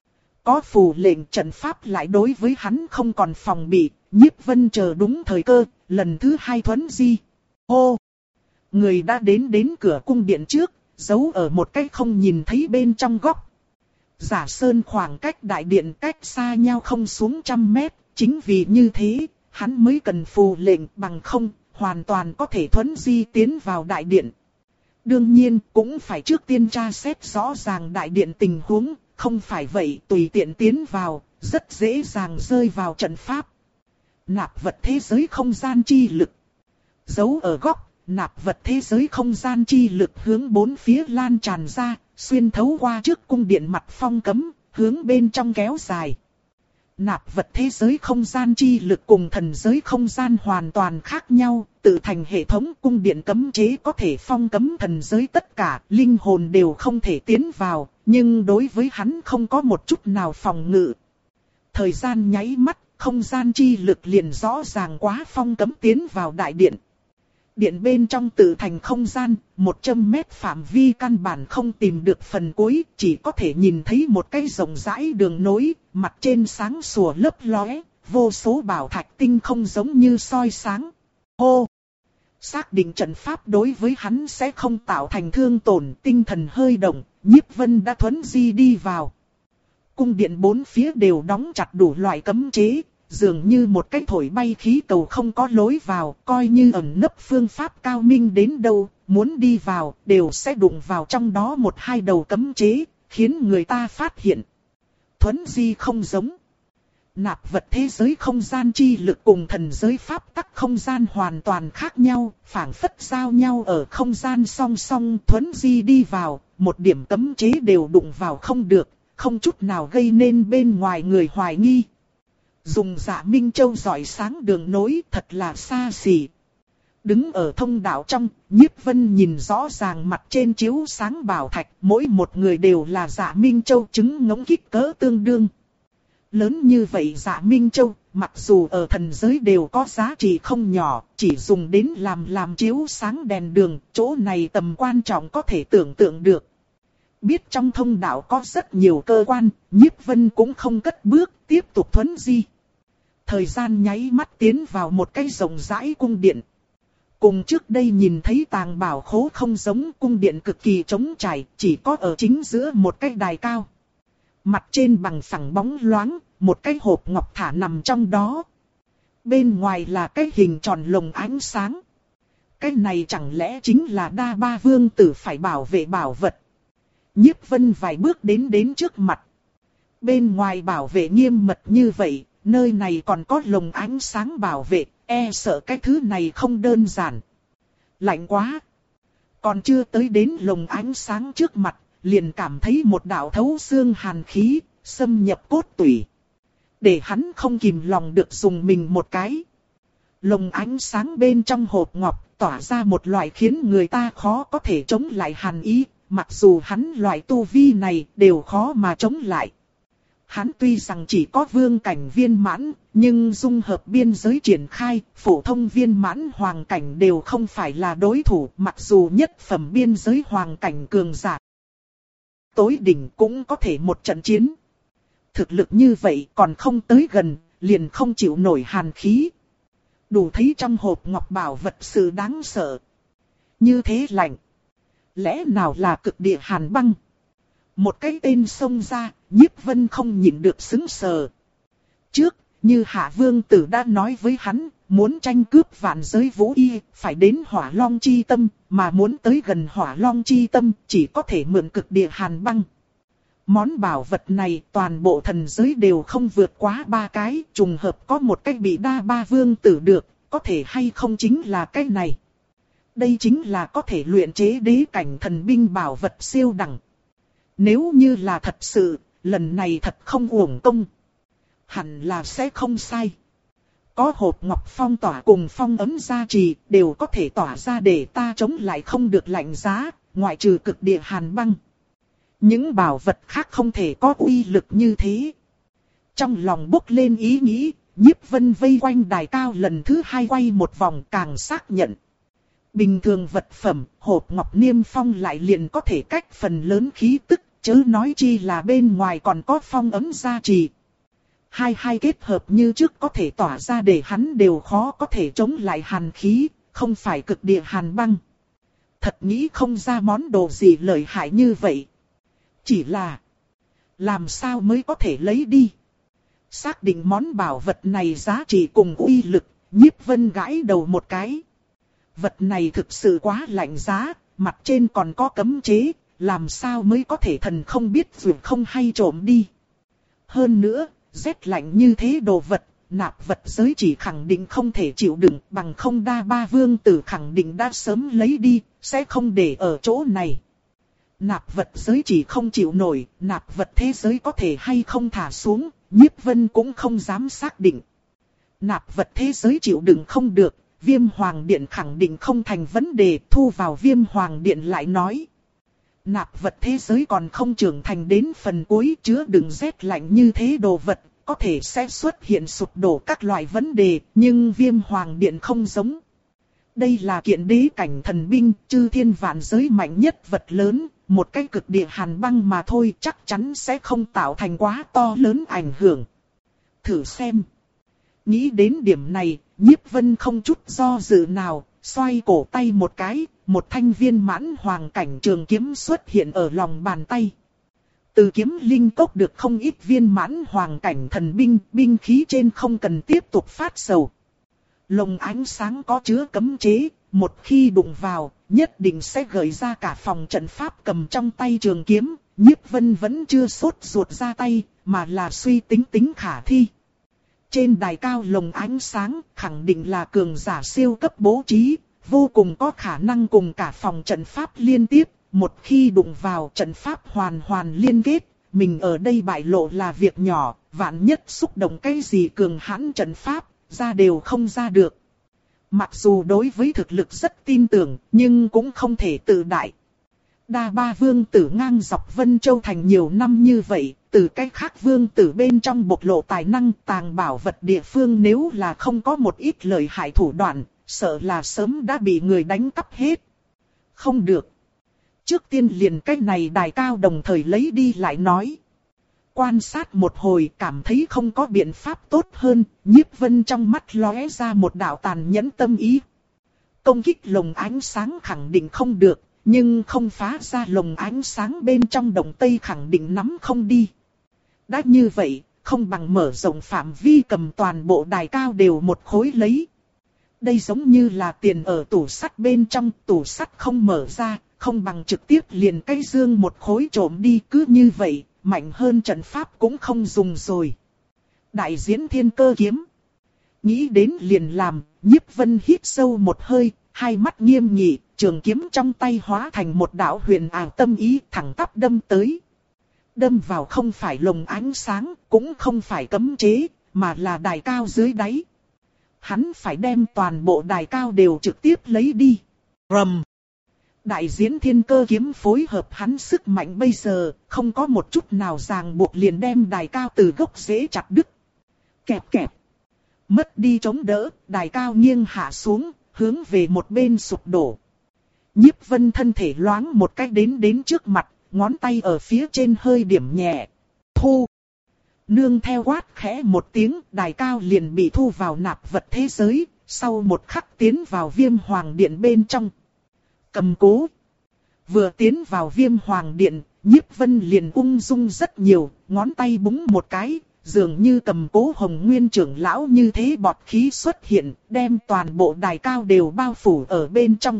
Có phù lệnh trận pháp lại đối với hắn không còn phòng bị, Nhiếp Vân chờ đúng thời cơ, lần thứ hai thuấn di. Hô! Người đã đến đến cửa cung điện trước, giấu ở một cái không nhìn thấy bên trong góc. Giả sơn khoảng cách đại điện cách xa nhau không xuống trăm mét, chính vì như thế, hắn mới cần phù lệnh, bằng không, hoàn toàn có thể thuấn di tiến vào đại điện. Đương nhiên, cũng phải trước tiên tra xét rõ ràng đại điện tình huống, không phải vậy tùy tiện tiến vào, rất dễ dàng rơi vào trận pháp. Nạp vật thế giới không gian chi lực. Giấu ở góc, nạp vật thế giới không gian chi lực hướng bốn phía lan tràn ra, xuyên thấu qua trước cung điện mặt phong cấm, hướng bên trong kéo dài. Nạp vật thế giới không gian chi lực cùng thần giới không gian hoàn toàn khác nhau, tự thành hệ thống cung điện cấm chế có thể phong cấm thần giới tất cả, linh hồn đều không thể tiến vào, nhưng đối với hắn không có một chút nào phòng ngự. Thời gian nháy mắt, không gian chi lực liền rõ ràng quá phong cấm tiến vào đại điện. Điện bên trong tự thành không gian, một trăm mét phạm vi căn bản không tìm được phần cuối, chỉ có thể nhìn thấy một cái rộng rãi đường nối, mặt trên sáng sủa lấp lóe, vô số bảo thạch tinh không giống như soi sáng. Hô! Xác định trận pháp đối với hắn sẽ không tạo thành thương tổn, tinh thần hơi động, Nhiếp Vân đã thuấn di đi vào. Cung điện bốn phía đều đóng chặt đủ loại cấm chế. Dường như một cái thổi bay khí cầu không có lối vào, coi như ẩn nấp phương pháp cao minh đến đâu, muốn đi vào, đều sẽ đụng vào trong đó một hai đầu cấm chế, khiến người ta phát hiện. Thuấn di không giống. Nạp vật thế giới không gian chi lực cùng thần giới pháp tắc không gian hoàn toàn khác nhau, phảng phất giao nhau ở không gian song song. Thuấn di đi vào, một điểm cấm chế đều đụng vào không được, không chút nào gây nên bên ngoài người hoài nghi. Dùng Dạ Minh Châu rọi sáng đường nối thật là xa xỉ. Đứng ở thông đạo trong, Nhiếp Vân nhìn rõ ràng mặt trên chiếu sáng bảo thạch, mỗi một người đều là Dạ Minh Châu trứng ngỗng kích cỡ tương đương. Lớn như vậy Dạ Minh Châu, mặc dù ở thần giới đều có giá trị không nhỏ, chỉ dùng đến làm làm chiếu sáng đèn đường, chỗ này tầm quan trọng có thể tưởng tượng được. Biết trong thông đạo có rất nhiều cơ quan, Nhiếp Vân cũng không cất bước, tiếp tục thuấn di. Thời gian nháy mắt tiến vào một cái rộng rãi cung điện. Cùng trước đây nhìn thấy tàng bảo khố không giống, cung điện cực kỳ trống trải, chỉ có ở chính giữa một cái đài cao. Mặt trên bằng phẳng bóng loáng, một cái hộp ngọc thả nằm trong đó. Bên ngoài là cái hình tròn lồng ánh sáng. Cái này chẳng lẽ chính là Đa Ba Vương tử phải bảo vệ bảo vật. Nhiếp Vân vài bước đến đến trước mặt. Bên ngoài bảo vệ nghiêm mật như vậy, nơi này còn có lồng ánh sáng bảo vệ, e sợ cái thứ này không đơn giản. Lạnh quá! Còn chưa tới đến lồng ánh sáng trước mặt, liền cảm thấy một đạo thấu xương hàn khí, xâm nhập cốt tủy. để hắn không kìm lòng được dùng mình một cái. Lồng ánh sáng bên trong hộp ngọc tỏa ra một loại khiến người ta khó có thể chống lại hàn ý, mặc dù hắn loại tu vi này đều khó mà chống lại. Hắn tuy rằng chỉ có vương cảnh viên mãn, nhưng dung hợp biên giới triển khai, phổ thông viên mãn hoàng cảnh đều không phải là đối thủ, mặc dù nhất phẩm biên giới hoàng cảnh cường giả. Tối đỉnh cũng có thể một trận chiến. Thực lực như vậy còn không tới gần, liền không chịu nổi hàn khí. Đủ thấy trong hộp ngọc bảo vật sự đáng sợ. Như thế lạnh. Lẽ nào là cực địa hàn băng? Một cái tên xông ra, Nhiếp Vân không nhịn được sững sờ. Trước, như Hạ Vương Tử đã nói với hắn, muốn tranh cướp vạn giới vũ y, phải đến Hỏa Long Chi Tâm, mà muốn tới gần Hỏa Long Chi Tâm, chỉ có thể mượn cực địa hàn băng. Món bảo vật này toàn bộ thần giới đều không vượt quá ba cái, trùng hợp có một cách bị đa ba vương tử được, có thể hay không chính là cái này. Đây chính là có thể luyện chế đế cảnh thần binh bảo vật siêu đẳng. Nếu như là thật sự, lần này thật không uổng công. Hẳn là sẽ không sai. Có hộp ngọc phong tỏa cùng phong ấm gia trì, đều có thể tỏa ra để ta chống lại không được lạnh giá, ngoại trừ cực địa hàn băng. Những bảo vật khác không thể có uy lực như thế. Trong lòng bốc lên ý nghĩ, Nhiếp Vân vây quanh đài cao lần thứ hai quay một vòng càng xác nhận. Bình thường vật phẩm, hộp ngọc niêm phong lại liền có thể cách phần lớn khí tức, chớ nói chi là bên ngoài còn có phong ấm gia trì. Hai hai kết hợp như trước có thể tỏa ra để hắn đều khó có thể chống lại hàn khí, không phải cực địa hàn băng. Thật nghĩ không ra món đồ gì lợi hại như vậy. Chỉ là, làm sao mới có thể lấy đi? Xác định món bảo vật này giá trị cùng uy lực, Nhiếp Vân gãi đầu một cái. Vật này thực sự quá lạnh giá, mặt trên còn có cấm chế, làm sao mới có thể thần không biết dù không hay trộm đi. Hơn nữa, rét lạnh như thế đồ vật, nạp vật giới chỉ khẳng định không thể chịu đựng, bằng không đa ba vương tử khẳng định đã sớm lấy đi, sẽ không để ở chỗ này. Nạp vật giới chỉ không chịu nổi, nạp vật thế giới có thể hay không thả xuống, Nhiếp Vân cũng không dám xác định. Nạp vật thế giới chịu đựng không được, Viêm Hoàng Điện khẳng định không thành vấn đề, thu vào Viêm Hoàng Điện lại nói. Nạp vật thế giới còn không trưởng thành đến phần cuối chứa đựng rét lạnh như thế đồ vật, có thể sẽ xuất hiện sụp đổ các loại vấn đề, nhưng Viêm Hoàng Điện không giống. Đây là kiện đế cảnh thần binh, chư thiên vạn giới mạnh nhất vật lớn, một cái cực địa hàn băng mà thôi chắc chắn sẽ không tạo thành quá to lớn ảnh hưởng. Thử xem. Nghĩ đến điểm này, Nhiếp Vân không chút do dự nào, xoay cổ tay một cái, một thanh viên mãn hoàng cảnh trường kiếm xuất hiện ở lòng bàn tay. Từ kiếm linh cốc được không ít viên mãn hoàng cảnh thần binh, binh khí trên không cần tiếp tục phát sầu. Lồng ánh sáng có chứa cấm chế, một khi đụng vào, nhất định sẽ gợi ra cả phòng trận pháp cầm trong tay trường kiếm. Nhiếp Vân vẫn chưa sốt ruột ra tay, mà là suy tính tính khả thi. Trên đài cao lồng ánh sáng khẳng định là cường giả siêu cấp bố trí, vô cùng có khả năng cùng cả phòng trận pháp liên tiếp. Một khi đụng vào trận pháp hoàn hoàn liên kết, mình ở đây bại lộ là việc nhỏ, vạn nhất xúc động cái gì cường hãn trận pháp, ra đều không ra được. Mặc dù đối với thực lực rất tin tưởng, nhưng cũng không thể tự đại. Đa ba vương tử ngang dọc Vân Châu Thành nhiều năm như vậy, từ cách khác vương tử bên trong bộc lộ tài năng tàng bảo vật địa phương nếu là không có một ít lợi hại thủ đoạn, sợ là sớm đã bị người đánh cắp hết. Không được. Trước tiên liền cái này đài cao đồng thời lấy đi lại nói. Quan sát một hồi cảm thấy không có biện pháp tốt hơn, Nhiếp Vân trong mắt lóe ra một đạo tàn nhẫn tâm ý. Công kích lồng ánh sáng khẳng định không được, nhưng không phá ra lồng ánh sáng bên trong đồng tây khẳng định nắm không đi. Đã như vậy, không bằng mở rộng phạm vi cầm toàn bộ đài cao đều một khối lấy. Đây giống như là tiền ở tủ sắt bên trong, tủ sắt không mở ra, không bằng trực tiếp liền cái dương một khối trộm đi, cứ như vậy, mạnh hơn trận pháp cũng không dùng rồi. Đại diễn thiên cơ kiếm. Nghĩ đến liền làm, Nhiếp Vân hít sâu một hơi, hai mắt nghiêm nghị, trường kiếm trong tay hóa thành một đạo huyền ảo tâm ý thẳng tắp đâm tới. Đâm vào không phải lồng ánh sáng, cũng không phải cấm chế, mà là đài cao dưới đáy. Hắn phải đem toàn bộ đài cao đều trực tiếp lấy đi. Rầm. Đại diễn thiên cơ kiếm phối hợp hắn sức mạnh bây giờ, không có một chút nào ràng buộc liền đem đài cao từ gốc rễ chặt đứt. Kẹp kẹp. Mất đi chống đỡ, đài cao nghiêng hạ xuống, hướng về một bên sụp đổ. Nhiếp Vân thân thể loáng một cách đến đến trước mặt, ngón tay ở phía trên hơi điểm nhẹ. Thu. Nương theo quát khẽ một tiếng, đài cao liền bị thu vào nạp vật thế giới, sau một khắc tiến vào Viêm Hoàng Điện bên trong. Cầm cố. Vừa tiến vào Viêm Hoàng Điện, Nhiếp Vân liền ung dung rất nhiều, ngón tay búng một cái, dường như cầm cố Hồng Nguyên trưởng lão như thế bọt khí xuất hiện, đem toàn bộ đài cao đều bao phủ ở bên trong.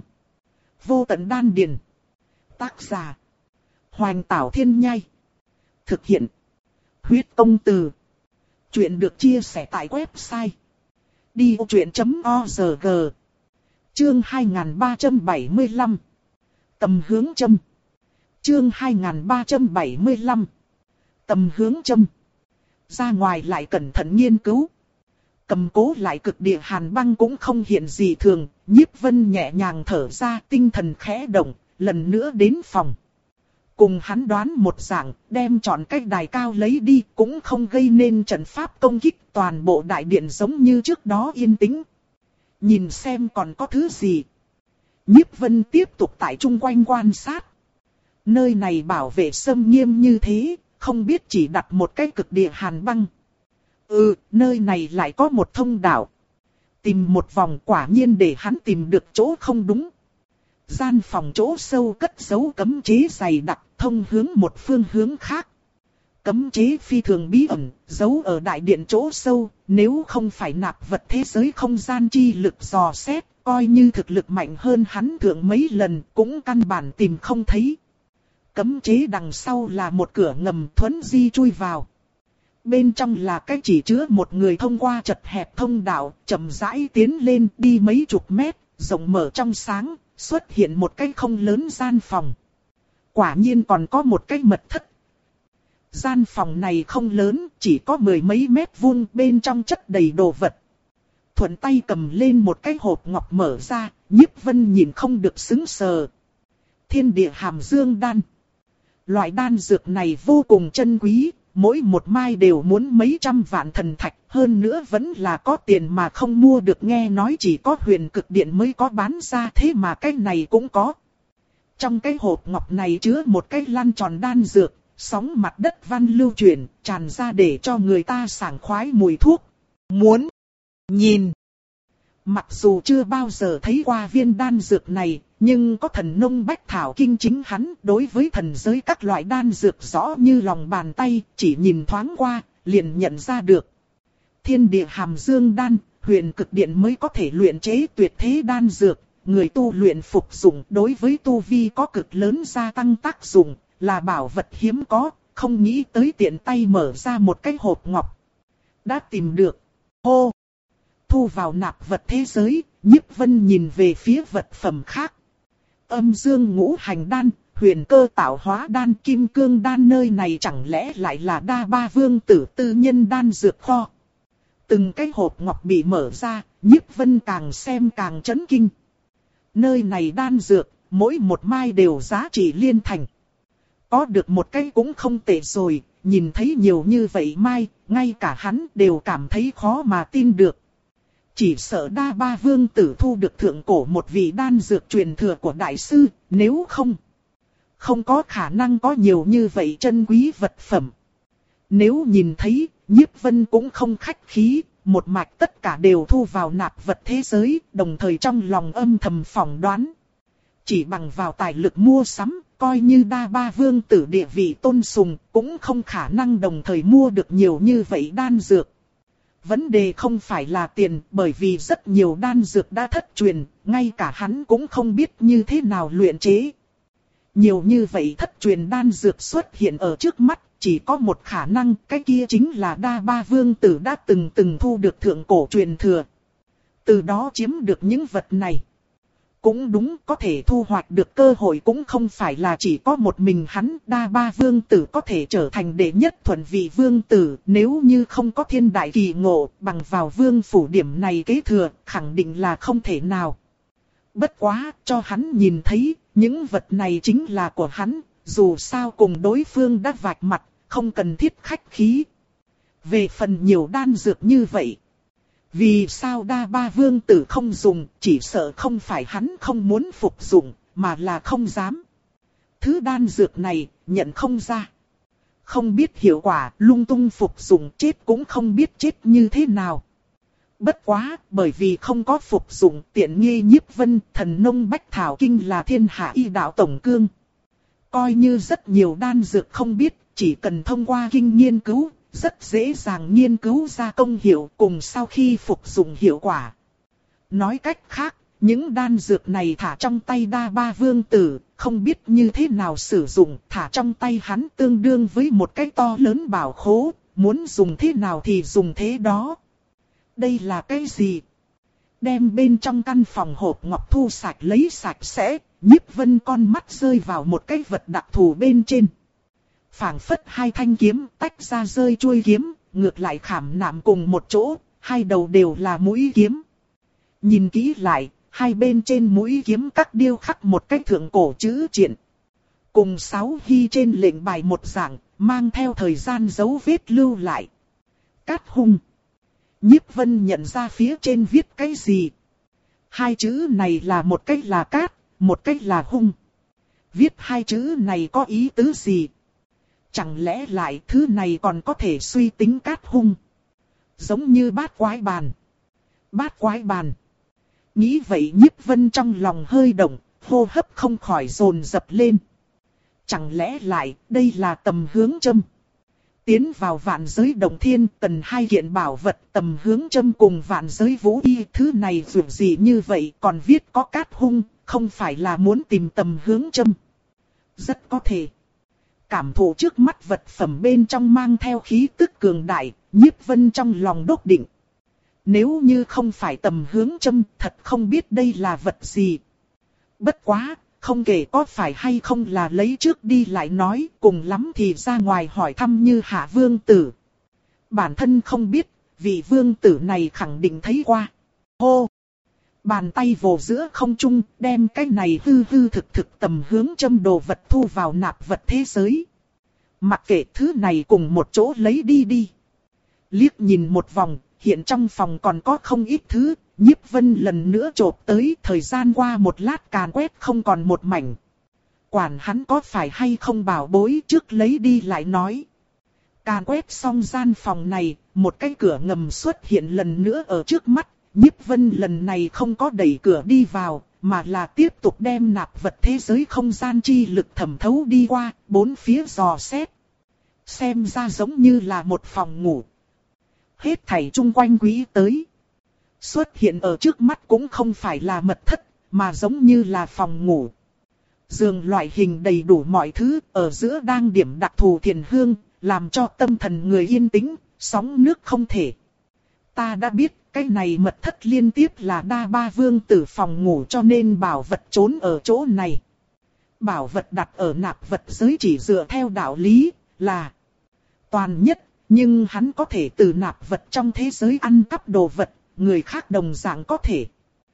Vô tận đan điền. Tác giả. Hoành Tảo Thiên Nhai. Thực hiện. Huyết Công Từ. Chuyện được chia sẻ tại website đi ô chuyện chấm org. Chương hai nghìn ba trăm bảy mươi lăm. Tầm hướng châm. Chương hai nghìn ba trăm bảy mươi lăm. Tầm hướng châm. Ra ngoài lại cẩn thận nghiên cứu. Cầm cố lại cực địa hàn băng cũng không hiện gì thường, Nhiếp Vân nhẹ nhàng thở ra, tinh thần khẽ động, lần nữa đến phòng. Cùng hắn đoán một dạng, đem chọn cách đài cao lấy đi, cũng không gây nên trận pháp công kích, toàn bộ đại điện giống như trước đó yên tĩnh. Nhìn xem còn có thứ gì. Nhiếp Vân tiếp tục tại chung quanh quan sát. Nơi này bảo vệ xâm nghiêm như thế, không biết chỉ đặt một cái cực địa hàn băng. Ừ, nơi này lại có một thông đạo. Tìm một vòng quả nhiên để hắn tìm được chỗ không đúng. Gian phòng chỗ sâu cất giấu cấm chế dày đặc, thông hướng một phương hướng khác. Cấm chế phi thường bí ẩn, giấu ở đại điện chỗ sâu, nếu không phải nạp vật thế giới không gian chi lực dò xét, coi như thực lực mạnh hơn hắn thượng mấy lần, cũng căn bản tìm không thấy. Cấm chế đằng sau là một cửa ngầm thuấn di chui vào. Bên trong là cái chỉ chứa một người thông qua chật hẹp thông đạo, chậm rãi tiến lên đi mấy chục mét, rộng mở trong sáng, xuất hiện một cái không lớn gian phòng. Quả nhiên còn có một cái mật thất. Gian phòng này không lớn, chỉ có mười mấy mét vuông, bên trong chất đầy đồ vật. Thuận tay cầm lên một cái hộp ngọc mở ra, Nhiếp Vân nhìn không được sững sờ. Thiên địa hàm dương đan. Loại đan dược này vô cùng chân quý, mỗi một mai đều muốn mấy trăm vạn thần thạch, hơn nữa vẫn là có tiền mà không mua được, nghe nói chỉ có Huyền Cực Điện mới có bán ra, thế mà cái này cũng có. Trong cái hộp ngọc này chứa một cái lăn tròn đan dược, sóng mặt đất văn lưu chuyển, tràn ra để cho người ta sảng khoái mùi thuốc. Muốn nhìn. Mặc dù chưa bao giờ thấy qua viên đan dược này, nhưng có thần nông bách thảo kinh chính hắn, đối với thần giới các loại đan dược rõ như lòng bàn tay, chỉ nhìn thoáng qua, liền nhận ra được. Thiên địa hàm dương đan, Huyền Cực Điện mới có thể luyện chế tuyệt thế đan dược, người tu luyện phục dụng đối với tu vi có cực lớn gia tăng tác dụng, là bảo vật hiếm có, không nghĩ tới tiện tay mở ra một cái hộp ngọc. Đã tìm được. Hô! Thu vào nạp vật thế giới, Nhiếp Vân nhìn về phía vật phẩm khác. Âm dương ngũ hành đan, huyền cơ tạo hóa đan, kim cương đan, nơi này chẳng lẽ lại là Đa Ba Vương tử tư nhân đan dược kho. Từng cái hộp ngọc bị mở ra, Nhiếp Vân càng xem càng chấn kinh. Nơi này đan dược, mỗi một mai đều giá trị liên thành. Có được một cái cũng không tệ rồi, nhìn thấy nhiều như vậy mai, ngay cả hắn đều cảm thấy khó mà tin được. Chỉ sợ Đa Ba Vương tử thu được thượng cổ một vị đan dược truyền thừa của đại sư, nếu không, không có khả năng có nhiều như vậy chân quý vật phẩm. Nếu nhìn thấy, Nhiếp Vân cũng không khách khí, một mạch tất cả đều thu vào nạp vật thế giới, đồng thời trong lòng âm thầm phỏng đoán. Chỉ bằng vào tài lực mua sắm, coi như Đa Ba Vương tử địa vị tôn sùng, cũng không khả năng đồng thời mua được nhiều như vậy đan dược. Vấn đề không phải là tiền, bởi vì rất nhiều đan dược đã thất truyền, ngay cả hắn cũng không biết như thế nào luyện chế. Nhiều như vậy thất truyền đan dược xuất hiện ở trước mắt, chỉ có một khả năng, cái kia chính là Đa Ba Vương tử đã từng từng thu được thượng cổ truyền thừa. Từ đó chiếm được những vật này. Cũng đúng, có thể thu hoạch được cơ hội cũng không phải là chỉ có một mình hắn. Đa Ba vương tử có thể trở thành đệ nhất thuận vị vương tử, nếu như không có thiên đại kỳ ngộ, bằng vào vương phủ điểm này kế thừa, khẳng định là không thể nào. Bất quá, cho hắn nhìn thấy, những vật này chính là của hắn, dù sao cùng đối phương đã vạch mặt, không cần thiết khách khí. Về phần nhiều đan dược như vậy, vì sao Đa Ba vương tử không dùng, chỉ sợ không phải hắn không muốn phục dụng, mà là không dám. Thứ đan dược này, nhận không ra. Không biết hiệu quả, lung tung phục dụng chết cũng không biết chết như thế nào. Bất quá, bởi vì không có phục dụng tiện nghi Nhiếp Vân, thần nông bách thảo kinh là thiên hạ y đạo tổng cương. Coi như rất nhiều đan dược không biết, chỉ cần thông qua kinh nghiên cứu, rất dễ dàng nghiên cứu ra công hiệu cùng sau khi phục dụng hiệu quả. Nói cách khác, những đan dược này thả trong tay Đa Ba vương tử, không biết như thế nào sử dụng, thả trong tay hắn tương đương với một cái to lớn bảo khố, muốn dùng thế nào thì dùng thế đó. Đây là cái gì? Đem bên trong căn phòng hộp ngọc thu sạch lấy sạch sẽ, Nhiếp Vân con mắt rơi vào một cái vật đặc thù bên trên. Phảng phất hai thanh kiếm tách ra rơi chuôi kiếm, ngược lại khảm nạm cùng một chỗ, hai đầu đều là mũi kiếm. Nhìn kỹ lại, hai bên trên mũi kiếm các điêu khắc một cái thượng cổ chữ triện. Cùng sáu hy trên lệnh bài một dạng, mang theo thời gian dấu vết lưu lại. Cát hung. Nhiếp Vân nhận ra phía trên viết cái gì. Hai chữ này là một cách là cát, một cách là hung. Viết hai chữ này có ý tứ gì? Chẳng lẽ lại thứ này còn có thể suy tính cát hung? Giống như bát quái bàn. Bát quái bàn. Nghĩ vậy Nhiếp Vân trong lòng hơi động, hô hấp không khỏi dồn dập lên. Chẳng lẽ lại đây là tầm hướng châm? Tiến vào vạn giới đồng thiên cần hai kiện bảo vật tầm hướng châm cùng vạn giới vũ y. Thứ này dù gì như vậy còn viết có cát hung, không phải là muốn tìm tầm hướng châm. Rất có thể. Cảm thụ trước mắt vật phẩm bên trong mang theo khí tức cường đại, Nhiếp Vân trong lòng đốt định. Nếu như không phải tầm hướng châm, thật không biết đây là vật gì. Bất quá, không kể có phải hay không là lấy trước đi lại nói, cùng lắm thì ra ngoài hỏi thăm như hạ vương tử. Bản thân không biết, vị vương tử này khẳng định thấy qua. Hô! Bàn tay vồ giữa không trung, đem cái này hư hư thực thực tầm hướng châm đồ vật thu vào nạp vật thế giới. Mặc kệ thứ này cùng một chỗ lấy đi đi. Liếc nhìn một vòng, hiện trong phòng còn có không ít thứ, Nhiếp Vân lần nữa chộp tới, thời gian qua một lát càn quét không còn một mảnh. Quản hắn có phải hay không bảo bối trước lấy đi lại nói. Càn quét xong gian phòng này, một cái cửa ngầm xuất hiện lần nữa ở trước mắt, Nhiếp Vân lần này không có đẩy cửa đi vào, mà là tiếp tục đem nạp vật thế giới không gian chi lực thẩm thấu đi qua, bốn phía dò xét. Xem ra giống như là một phòng ngủ. Hết thảy chung quanh quý tới. Xuất hiện ở trước mắt cũng không phải là mật thất, mà giống như là phòng ngủ. Giường loại hình đầy đủ mọi thứ, ở giữa đang điểm đặc thù thiền hương, làm cho tâm thần người yên tĩnh, sóng nước không thể. Ta đã biết, cái này mật thất liên tiếp là Đa Ba vương tử phòng ngủ cho nên bảo vật trốn ở chỗ này. Bảo vật đặt ở nạp vật giới chỉ dựa theo đạo lý, là toàn nhất, nhưng hắn có thể từ nạp vật trong thế giới ăn cắp đồ vật, người khác đồng dạng có thể.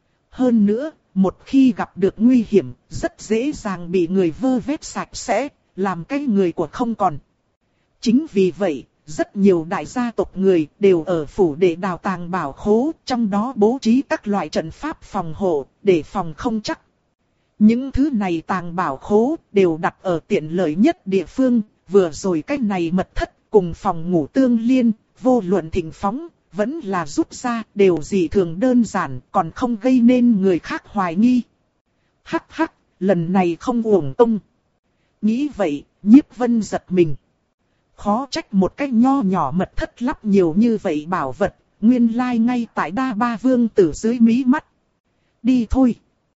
Hơn nữa, một khi gặp được nguy hiểm, rất dễ dàng bị người vơ vét sạch sẽ, làm cái người của không còn. Chính vì vậy, rất nhiều đại gia tộc người đều ở phủ để đào tàng bảo khố, trong đó bố trí các loại trận pháp phòng hộ, để phòng không chắc. Những thứ này tàng bảo khố đều đặt ở tiện lợi nhất địa phương, vừa rồi cái này mật thất cùng phòng ngủ tương liên, vô luận thịnh phóng, vẫn là rút ra, đều dị thường đơn giản, còn không gây nên người khác hoài nghi. Hắc hắc, lần này không uổng công. Nghĩ vậy, Nhiếp Vân giật mình. Khó trách một cái nho nhỏ mật thất lắp nhiều như vậy bảo vật, nguyên lai like ngay tại Đa Ba vương tử dưới mí mắt. Đi thôi.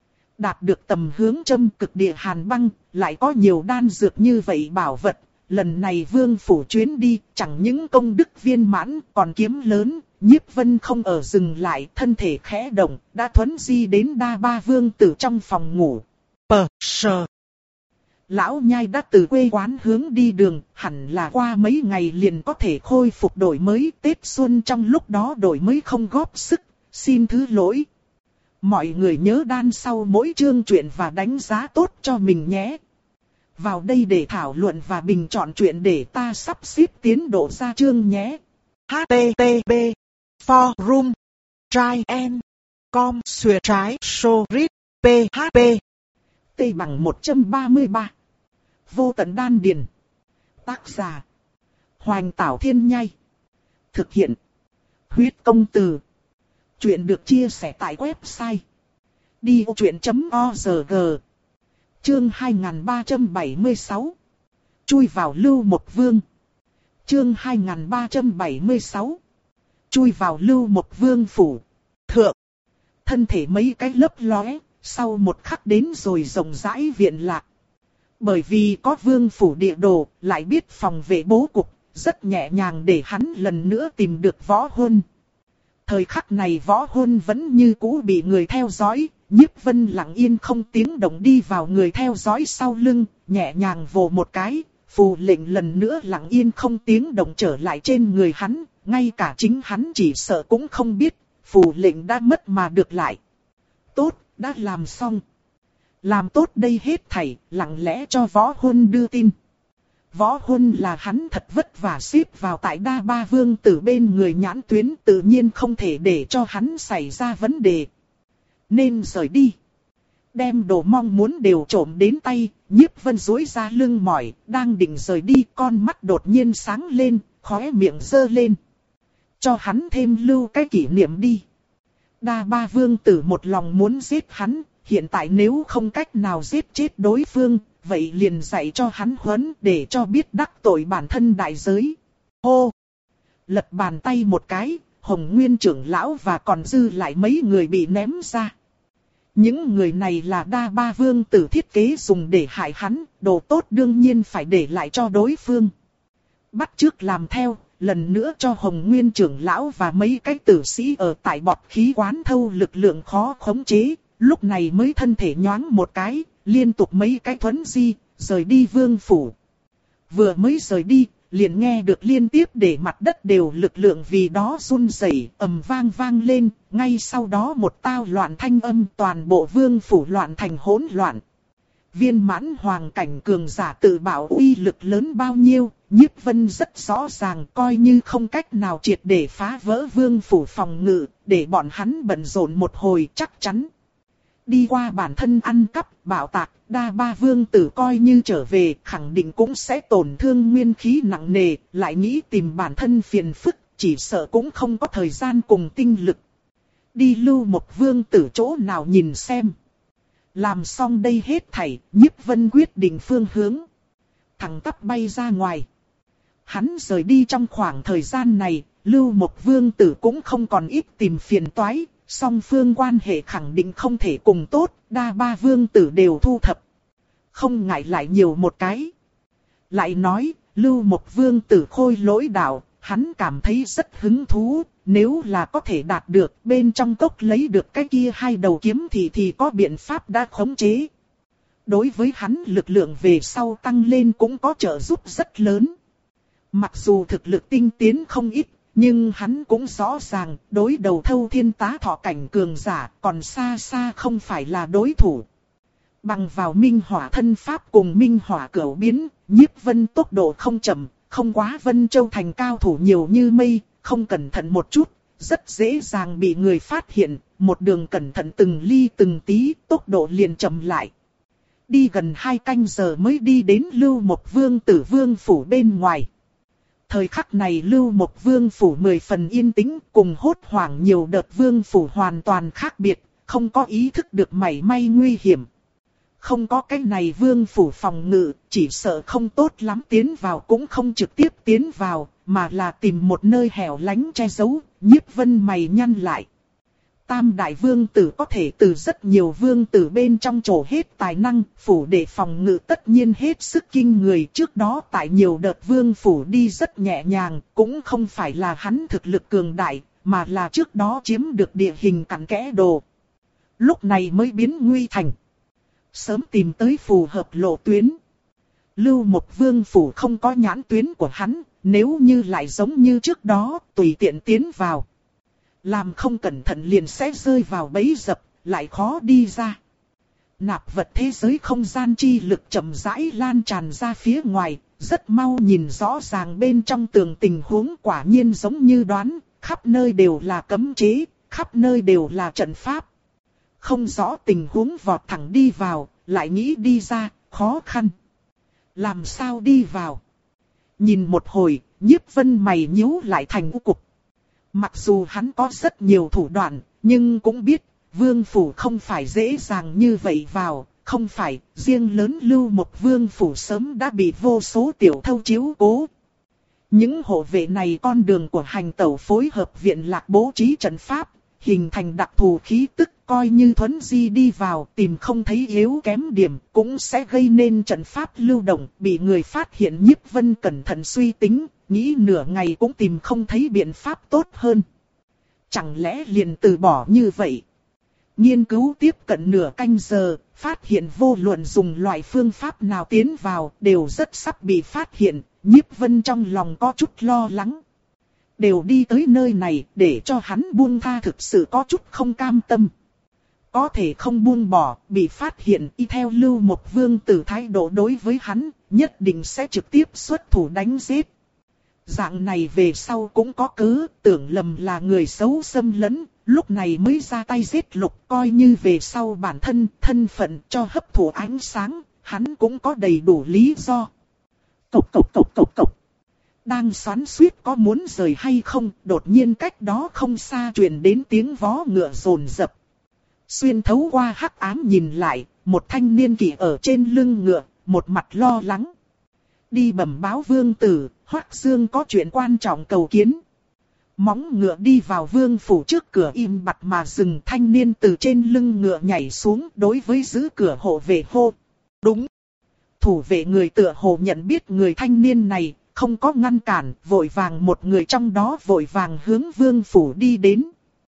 Đạt được tầm hướng châm cực địa hàn băng, lại có nhiều đan dược như vậy bảo vật. Lần này vương phủ chuyến đi, chẳng những công đức viên mãn, còn kiếm lớn, Nhiếp Vân không ở dừng lại, thân thể khẽ động, đã thuấn di đến Đa Ba Vương Tử trong phòng ngủ. Pờ sờ. Lão nhai đã từ quê quán hướng đi đường, hẳn là qua mấy ngày liền có thể khôi phục đổi mới. Tết xuân trong lúc đó đổi mới không góp sức, xin thứ lỗi. Mọi người nhớ đan sau mỗi chương truyện và đánh giá tốt cho mình nhé. Vào đây để thảo luận và bình chọn truyện để ta sắp xếp tiến độ ra chương nhé. hát tê tê pê Forum Try and Com Xuyệt trái Sorit pê hát pê T bằng một trăm ba mươi ba. Vô tận đan điền. Tác giả Hoành Tảo Thiên Nhai. Thực hiện Huyết Công Từ. Chuyện được chia sẻ tại website đi ô truyện chấm org. Chương hai nghìn ba trăm bảy mươi sáu. Chui vào Lưu Mộc Vương. Chương hai nghìn ba trăm bảy mươi sáu. Chui vào Lưu Mộc Vương phủ. Thượng. Thân thể mấy cái lấp lóe, sau một khắc đến rồi rộng rãi viện lạc. Bởi vì có vương phủ địa đồ, lại biết phòng vệ bố cục, rất nhẹ nhàng để hắn lần nữa tìm được Võ Hôn. Thời khắc này Võ Hôn vẫn như cũ bị người theo dõi. Nhiếp Vân lặng yên không tiếng động đi vào người theo dõi sau lưng, nhẹ nhàng vồ một cái, phù lệnh lần nữa lặng yên không tiếng động trở lại trên người hắn, ngay cả chính hắn chỉ sợ cũng không biết, phù lệnh đã mất mà được lại. Tốt, đã làm xong. Làm tốt đây hết thảy, lặng lẽ cho Võ Hôn đưa tin. Võ Hôn là hắn thật vất vả xếp vào tại Đa Ba Vương Tử bên người nhãn tuyến, tự nhiên không thể để cho hắn xảy ra vấn đề. Nên rời đi. Đem đồ mong muốn đều trộm đến tay, Nhiếp Vân duỗi ra lưng mỏi, đang định rời đi, con mắt đột nhiên sáng lên, khóe miệng giơ lên. Cho hắn thêm lưu cái kỷ niệm đi. Đa Ba Vương Tử một lòng muốn giết hắn, hiện tại nếu không cách nào giết chết đối phương, vậy liền dạy cho hắn huấn để cho biết đắc tội bản thân đại giới. Hô! Lật bàn tay một cái, Hồng Nguyên trưởng lão và còn dư lại mấy người bị ném ra. Những người này là Đa Ba Vương Tử thiết kế dùng để hại hắn, đồ tốt đương nhiên phải để lại cho đối phương. Bắt chước làm theo, lần nữa cho Hồng Nguyên trưởng lão và mấy cái tử sĩ ở tại bọt khí quán thâu lực lượng khó khống chế, lúc này mới thân thể nhoáng một cái, liên tục mấy cái thuấn di, rời đi vương phủ. Vừa mới rời đi, liền nghe được liên tiếp để mặt đất đều lực lượng vì đó run rẩy, ầm vang vang lên, ngay sau đó một tao loạn thanh âm, toàn bộ vương phủ loạn thành hỗn loạn. Viên mãn hoàng cảnh cường giả tự bảo uy lực lớn bao nhiêu, Nhiếp Vân rất rõ ràng, coi như không cách nào triệt để phá vỡ vương phủ phòng ngự, để bọn hắn bận rộn một hồi chắc chắn. Đi qua bản thân ăn cắp, bạo tạc, Đa Ba Vương Tử coi như trở về, khẳng định cũng sẽ tổn thương nguyên khí nặng nề, lại nghĩ tìm bản thân phiền phức, chỉ sợ cũng không có thời gian cùng tinh lực. Đi Lưu Mộc Vương Tử chỗ nào nhìn xem. Làm xong đây hết thảy, Nhiếp Vân quyết định phương hướng. Thẳng tắp bay ra ngoài. Hắn rời đi trong khoảng thời gian này, Lưu Mộc Vương Tử cũng không còn ít tìm phiền toái. Song phương quan hệ khẳng định không thể cùng tốt, Đa Ba Vương Tử đều thu thập. Không ngại lại nhiều một cái. Lại nói, Lưu Mộc Vương Tử khôi lỗi đạo, hắn cảm thấy rất hứng thú, nếu là có thể đạt được bên trong cốc lấy được cái kia hai đầu kiếm thì thì có biện pháp đã khống chế. Đối với hắn lực lượng về sau tăng lên cũng có trợ giúp rất lớn. Mặc dù thực lực tinh tiến không ít, nhưng hắn cũng rõ ràng, đối đầu thâu thiên tá thọ cảnh cường giả, còn xa xa không phải là đối thủ. Bằng vào minh hỏa thân pháp cùng minh hỏa cửu biến, Nhiếp Vân tốc độ không chậm, không quá Vân Châu thành cao thủ nhiều như mây, không cẩn thận một chút, rất dễ dàng bị người phát hiện, một đường cẩn thận từng ly từng tí, tốc độ liền chậm lại. Đi gần hai canh giờ mới đi đến Lưu Mộc Vương Tử vương phủ bên ngoài. Thời khắc này Lưu Mộc Vương phủ mười phần yên tĩnh, cùng hốt hoảng nhiều đợt vương phủ hoàn toàn khác biệt, không có ý thức được mảy may nguy hiểm. Không có cái này vương phủ phòng ngự, chỉ sợ không tốt lắm tiến vào cũng không trực tiếp tiến vào, mà là tìm một nơi hẻo lánh che giấu. Nhiếp Vân mày nhăn lại. Tam đại vương tử có thể từ rất nhiều vương tử bên trong trổ hết tài năng, phủ để phòng ngự tất nhiên hết sức kinh người. Trước đó tại nhiều đợt vương phủ đi rất nhẹ nhàng, cũng không phải là hắn thực lực cường đại, mà là trước đó chiếm được địa hình cặn kẽ đồ. Lúc này mới biến nguy thành. Sớm tìm tới phù hợp lộ tuyến. Lưu Mộc Vương phủ không có nhãn tuyến của hắn, nếu như lại giống như trước đó, tùy tiện tiến vào. Làm không cẩn thận liền sẽ rơi vào bẫy dập, lại khó đi ra. Nạp vật thế giới không gian chi lực chậm rãi lan tràn ra phía ngoài, rất mau nhìn rõ ràng bên trong tường tình huống quả nhiên giống như đoán, khắp nơi đều là cấm chế, khắp nơi đều là trận pháp. Không rõ tình huống vọt thẳng đi vào, lại nghĩ đi ra, khó khăn. Làm sao đi vào? Nhìn một hồi, Nhiếp Vân mày nhíu lại thành u cục. Mặc dù hắn có rất nhiều thủ đoạn, nhưng cũng biết, vương phủ không phải dễ dàng như vậy vào, không phải, riêng lớn Lưu Mộc Vương phủ sớm đã bị vô số tiểu thâu chiếu cố. Những hộ vệ này con đường của hành tẩu phối hợp viện lạc bố trí trận pháp, hình thành đặc thù khí tức, coi như Thuấn Di đi vào tìm không thấy yếu kém điểm, cũng sẽ gây nên trận pháp lưu động, bị người phát hiện. Nhiếp Vân cẩn thận suy tính, nghĩ nửa ngày cũng tìm không thấy biện pháp tốt hơn. Chẳng lẽ liền từ bỏ như vậy? Nghiên cứu tiếp cận nửa canh giờ, phát hiện vô luận dùng loại phương pháp nào tiến vào, đều rất sắp bị phát hiện. Nhiếp Vân trong lòng có chút lo lắng. Đều đi tới nơi này, để cho hắn buông tha thực sự có chút không cam tâm. Có thể không buông bỏ, bị phát hiện, y theo Lưu Mộc Vương tử thái độ đối với hắn, nhất định sẽ trực tiếp xuất thủ đánh giết. Dạng này về sau cũng có cớ, tưởng lầm là người xấu xâm lấn, lúc này mới ra tay giết Lục, coi như về sau bản thân, thân phận cho hấp thụ ánh sáng, hắn cũng có đầy đủ lý do. Cộc cộc cộc cộc cộc. Đang xoắn xuýt có muốn rời hay không, đột nhiên cách đó không xa truyền đến tiếng vó ngựa rồn rập. Xuyên thấu qua hắc ám nhìn lại, một thanh niên kỵ ở trên lưng ngựa, một mặt lo lắng. Đi bẩm báo vương tử, Hoắc Dương có chuyện quan trọng cầu kiến. Móng ngựa đi vào vương phủ trước cửa im bặt mà dừng, thanh niên từ trên lưng ngựa nhảy xuống đối với giữ cửa hộ vệ hô. Đúng. Thủ vệ người tựa hồ nhận biết người thanh niên này, không có ngăn cản, vội vàng một người trong đó vội vàng hướng vương phủ đi đến.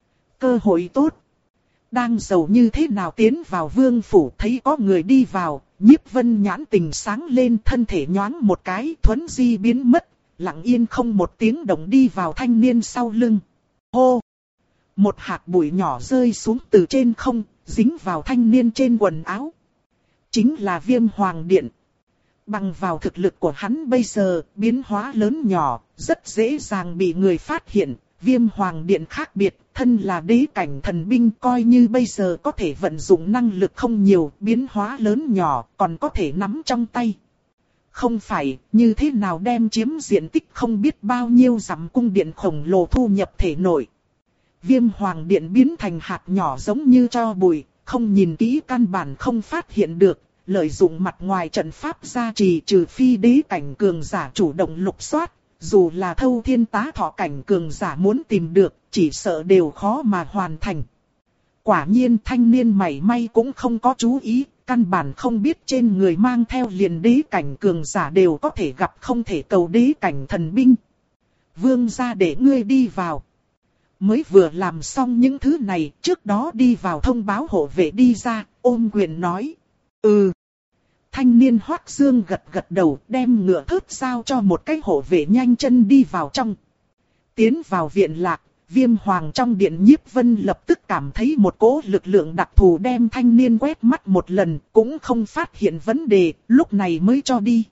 Cơ hội tốt. Đang giàu như thế nào tiến vào vương phủ thấy có người đi vào, Nhiếp Vân nhãn tình sáng lên, thân thể nhoáng một cái, Thuấn Di biến mất, lặng yên không một tiếng động đi vào thanh niên sau lưng. Hô! Một hạt bụi nhỏ rơi xuống từ trên không, dính vào thanh niên trên quần áo. Chính là Viêm Hoàng Điện. Bằng vào thực lực của hắn bây giờ, biến hóa lớn nhỏ, rất dễ dàng bị người phát hiện. Viêm Hoàng Điện khác biệt, thân là đế cảnh thần binh, coi như bây giờ có thể vận dụng năng lực không nhiều, biến hóa lớn nhỏ, còn có thể nắm trong tay. Không phải, như thế nào đem chiếm diện tích không biết bao nhiêu dặm cung điện khổng lồ thu nhập thể nội. Viêm Hoàng Điện biến thành hạt nhỏ giống như tro bụi, không nhìn kỹ căn bản không phát hiện được. Lợi dụng mặt ngoài trận pháp gia trì, trừ phi đế cảnh cường giả chủ động lục soát, dù là Thâu Thiên Tá Thọ cảnh cường giả muốn tìm được, chỉ sợ đều khó mà hoàn thành. Quả nhiên thanh niên mảy may cũng không có chú ý, căn bản không biết trên người mang theo liền đế cảnh cường giả đều có thể gặp không thể cầu đế cảnh thần binh. Vương gia để ngươi đi vào. Mới vừa làm xong những thứ này, trước đó đi vào thông báo hộ vệ đi ra, ôm quyền nói. Ừ. Thanh niên Hoắc Dương gật gật đầu, đem ngựa thớt giao cho một cái hộ vệ nhanh chân đi vào trong. Tiến vào viện lạc, Viêm Hoàng trong điện Nhiếp Vân lập tức cảm thấy một cỗ lực lượng đặc thù đem thanh niên quét mắt một lần, cũng không phát hiện vấn đề, lúc này mới cho đi.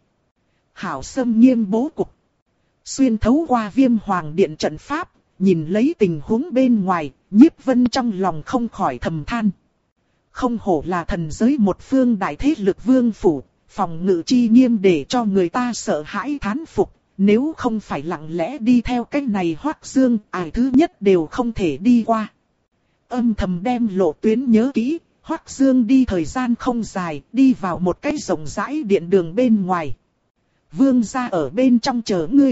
Hảo Sâm nghiêm bố cục. Xuyên thấu qua Viêm Hoàng điện trận pháp, nhìn lấy tình huống bên ngoài, Nhiếp Vân trong lòng không khỏi thầm than. Không hổ là thần giới một phương đại thế lực vương phủ, phòng ngự chi nghiêm để cho người ta sợ hãi thán phục. Nếu không phải lặng lẽ đi theo cách này Hoắc Dương, ai thứ nhất đều không thể đi qua. Âm thầm đem lộ tuyến nhớ kỹ, Hoắc Dương đi thời gian không dài, đi vào một cái rộng rãi điện đường bên ngoài. Vương gia ở bên trong chờ ngươi.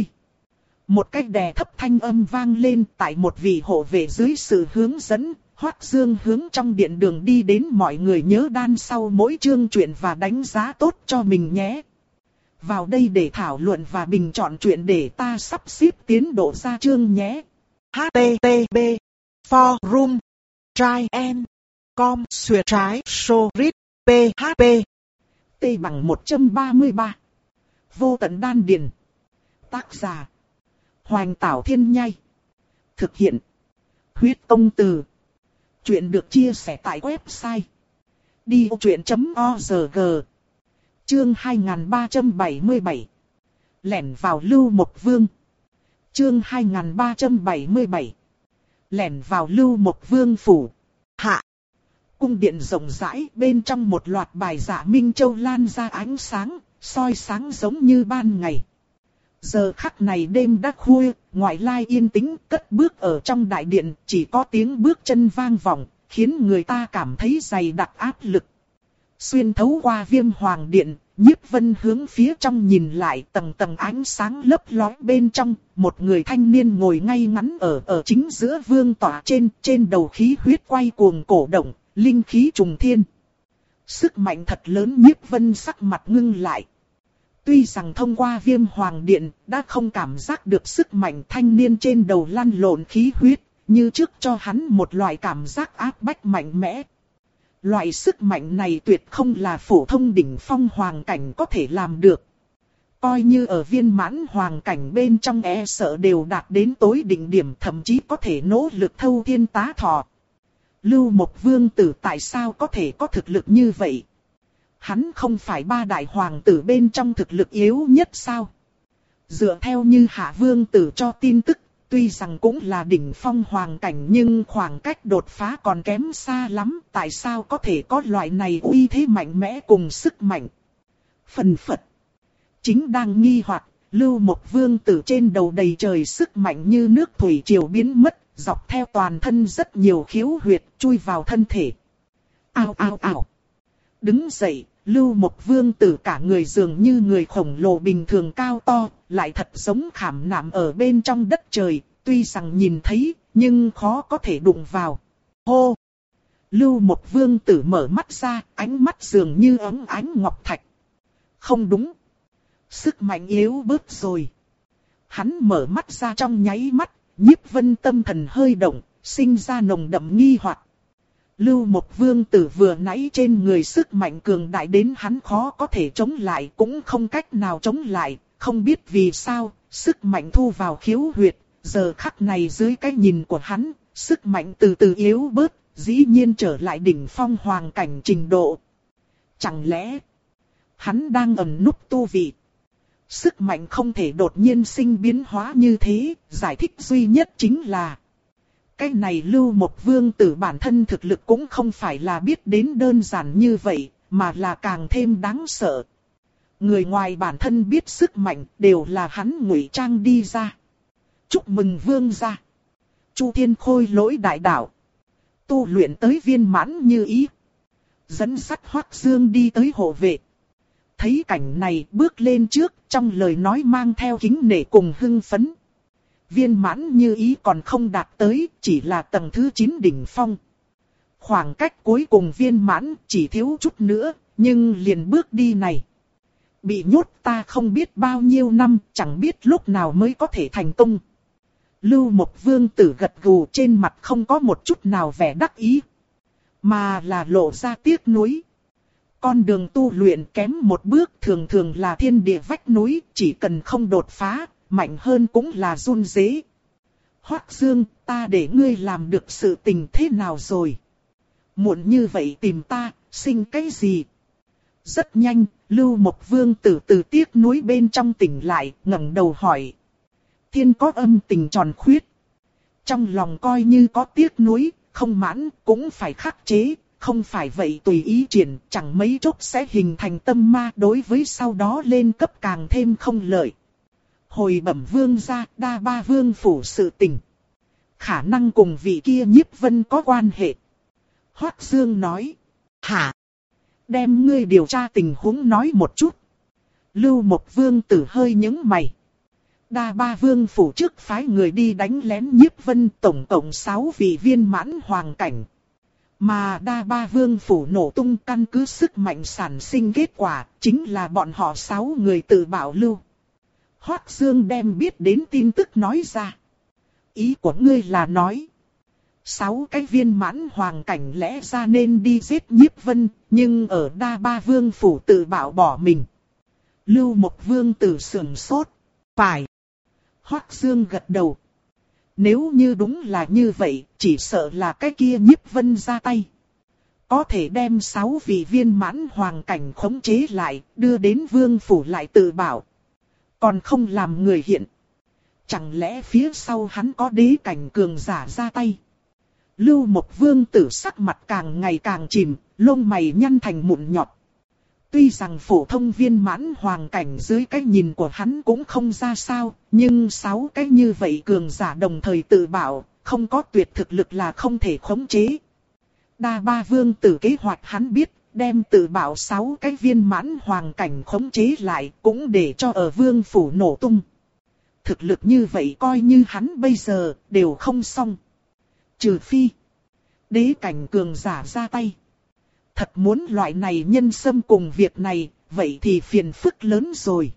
Một cái đè thấp thanh âm vang lên, tại một vị hộ vệ dưới sự hướng dẫn, Hoắc Dương hướng trong điện đường đi đến. Mọi người nhớ đan sau mỗi chương truyện và đánh giá tốt cho mình nhé. Vào đây để thảo luận và bình chọn truyện để ta sắp xếp tiến độ ra chương nhé. hát tê tê pê forum trai en com xuyệt trái sorit php T bằng một trăm ba mươi ba. Vô tận đan điền. Tác giả Hoành Tảo Thiên Nhai. Thực hiện Huyết Tông Từ. Chuyện được chia sẻ tại website đi ô chuyện chấm org. Chương hai nghìn ba trăm bảy mươi bảy. Lẻn vào Lưu Mộc Vương. Chương hai nghìn ba trăm bảy mươi bảy. Lẻn vào Lưu Mộc Vương phủ. Hạ. Cung điện rộng rãi, bên trong một loạt bài dạ minh châu lan ra ánh sáng, soi sáng giống như ban ngày. Giờ khắc này đêm đã khuya, ngoại lai yên tĩnh, cất bước ở trong đại điện, chỉ có tiếng bước chân vang vọng, khiến người ta cảm thấy dày đặc áp lực. Xuyên thấu qua Viêm Hoàng Điện, Nhiếp Vân hướng phía trong nhìn lại, tầng tầng ánh sáng lấp lóe bên trong, một người thanh niên ngồi ngay ngắn ở ở chính giữa vương tọa trên, trên đầu khí huyết quay cuồng cổ động, linh khí trùng thiên. Sức mạnh thật lớn, Nhiếp Vân sắc mặt ngưng lại. Tuy rằng thông qua Viêm Hoàng Điện đã không cảm giác được sức mạnh thanh niên trên đầu lăn lộn khí huyết, như trước cho hắn một loại cảm giác áp bách mạnh mẽ. Loại sức mạnh này tuyệt không là phổ thông đỉnh phong hoàng cảnh có thể làm được. Coi như ở viên mãn hoàng cảnh bên trong e sợ đều đạt đến tối đỉnh điểm, thậm chí có thể nỗ lực thâu thiên tá thọ. Lưu Mộc Vương tử tại sao có thể có thực lực như vậy? Hắn không phải ba đại hoàng tử bên trong thực lực yếu nhất sao? Dựa theo như Hạ Vương tử cho tin tức, tuy rằng cũng là đỉnh phong hoàng cảnh nhưng khoảng cách đột phá còn kém xa lắm. Tại sao có thể có loại này uy thế mạnh mẽ cùng sức mạnh? Phần phật. Chính đang nghi hoặc, Lưu Mộc Vương tử trên đầu đầy trời sức mạnh như nước thủy triều biến mất, dọc theo toàn thân rất nhiều khiếu huyệt chui vào thân thể. Ao ao ao. Đứng dậy, Lưu Mộc Vương tử cả người dường như người khổng lồ bình thường cao to, lại thật giống khảm nạm ở bên trong đất trời, tuy rằng nhìn thấy, nhưng khó có thể đụng vào. Hô! Lưu Mộc Vương tử mở mắt ra, ánh mắt dường như óng ánh ngọc thạch. Không đúng. Sức mạnh yếu bớt rồi. Hắn mở mắt ra trong nháy mắt, Nhiếp Vân tâm thần hơi động, sinh ra nồng đậm nghi hoặc. Lưu Mộc Vương tử vừa nãy trên người sức mạnh cường đại đến hắn khó có thể chống lại, cũng không cách nào chống lại, không biết vì sao, sức mạnh thu vào khiếu huyệt, giờ khắc này dưới cái nhìn của hắn, sức mạnh từ từ yếu bớt, dĩ nhiên trở lại đỉnh phong hoàng cảnh trình độ. Chẳng lẽ, hắn đang ẩn núp tu vị? Sức mạnh không thể đột nhiên sinh biến hóa như thế, giải thích duy nhất chính là cái này Lưu Mộc Vương tử bản thân thực lực cũng không phải là biết đến đơn giản như vậy, mà là càng thêm đáng sợ. Người ngoài bản thân biết sức mạnh đều là hắn ngụy trang đi ra. Chúc mừng Vương gia. Chu Thiên Khôi lỗi đại đạo. Tu luyện tới viên mãn như ý. Dẫn sắt Hoắc Dương đi tới hộ vệ. Thấy cảnh này bước lên trước, trong lời nói mang theo kính nể cùng hưng phấn. Viên mãn như ý còn không đạt tới, chỉ là tầng thứ chín đỉnh phong. Khoảng cách cuối cùng viên mãn chỉ thiếu chút nữa, nhưng liền bước đi này. Bị nhốt ta không biết bao nhiêu năm, chẳng biết lúc nào mới có thể thành công. Lưu Mộc Vương tử gật gù, trên mặt không có một chút nào vẻ đắc ý, mà là lộ ra tiếc nuối. Con đường tu luyện kém một bước thường thường là thiên địa vách núi, chỉ cần không đột phá, mạnh hơn cũng là run rế. Hoắc Dương, ta để ngươi làm được sự tình thế nào rồi? Muộn như vậy tìm ta, sinh cái gì? Rất nhanh, Lưu Mộc Vương tử từ tiếc nuối bên trong tỉnh lại, ngẩng đầu hỏi. Thiên có âm tình tròn khuyết. Trong lòng coi như có tiếc nuối, không mãn, cũng phải khắc chế. Không phải vậy tùy ý triển, chẳng mấy chốc sẽ hình thành tâm ma, đối với sau đó lên cấp càng thêm không lợi. Hồi bẩm Vương gia, Đa Ba Vương phủ sự tình. Khả năng cùng vị kia Nhiếp Vân có quan hệ. Hoắc Dương nói. Hả? Đem ngươi điều tra tình huống nói một chút. Lưu Mộc Vương tử hơi nhướng mày. Đa Ba Vương phủ trước phái người đi đánh lén Nhiếp Vân, tổng cộng sáu vị viên mãn hoàng cảnh. Mà Đa Ba Vương phủ nổ tung căn cứ sức mạnh sản sinh kết quả, chính là bọn họ sáu người tự bảo lưu. Hoắc Dương đem biết đến tin tức nói ra. Ý của ngươi là nói, sáu cái viên mãn hoàng cảnh lẽ ra nên đi giết Nhiếp Vân, nhưng ở Đa Ba Vương phủ tự bảo bỏ mình. Lưu Mộc Vương tử sườn sốt. Phải. Hoắc Dương gật đầu. Nếu như đúng là như vậy, chỉ sợ là cái kia Nhiếp Vân ra tay. Có thể đem sáu vị viên mãn hoàng cảnh khống chế lại, đưa đến vương phủ lại tự bảo. Còn không làm người hiện. Chẳng lẽ phía sau hắn có đế cảnh cường giả ra tay? Lưu Mộc Vương tử sắc mặt càng ngày càng chìm, lông mày nhăn thành mụn nhọt. Tuy rằng phổ thông viên mãn hoàng cảnh dưới cái nhìn của hắn cũng không ra sao, nhưng sáu cái như vậy cường giả đồng thời tự bảo, không có tuyệt thực lực là không thể khống chế. Đa Ba Vương tử kế hoạch hắn biết, đem tự bảo sáu cái viên mãn hoàng cảnh khống chế lại, cũng để cho ở vương phủ nổ tung. Thực lực như vậy coi như hắn bây giờ, đều không xong. Trừ phi, đế cảnh cường giả ra tay. Thật muốn loại này nhân xâm cùng việc này, vậy thì phiền phức lớn rồi.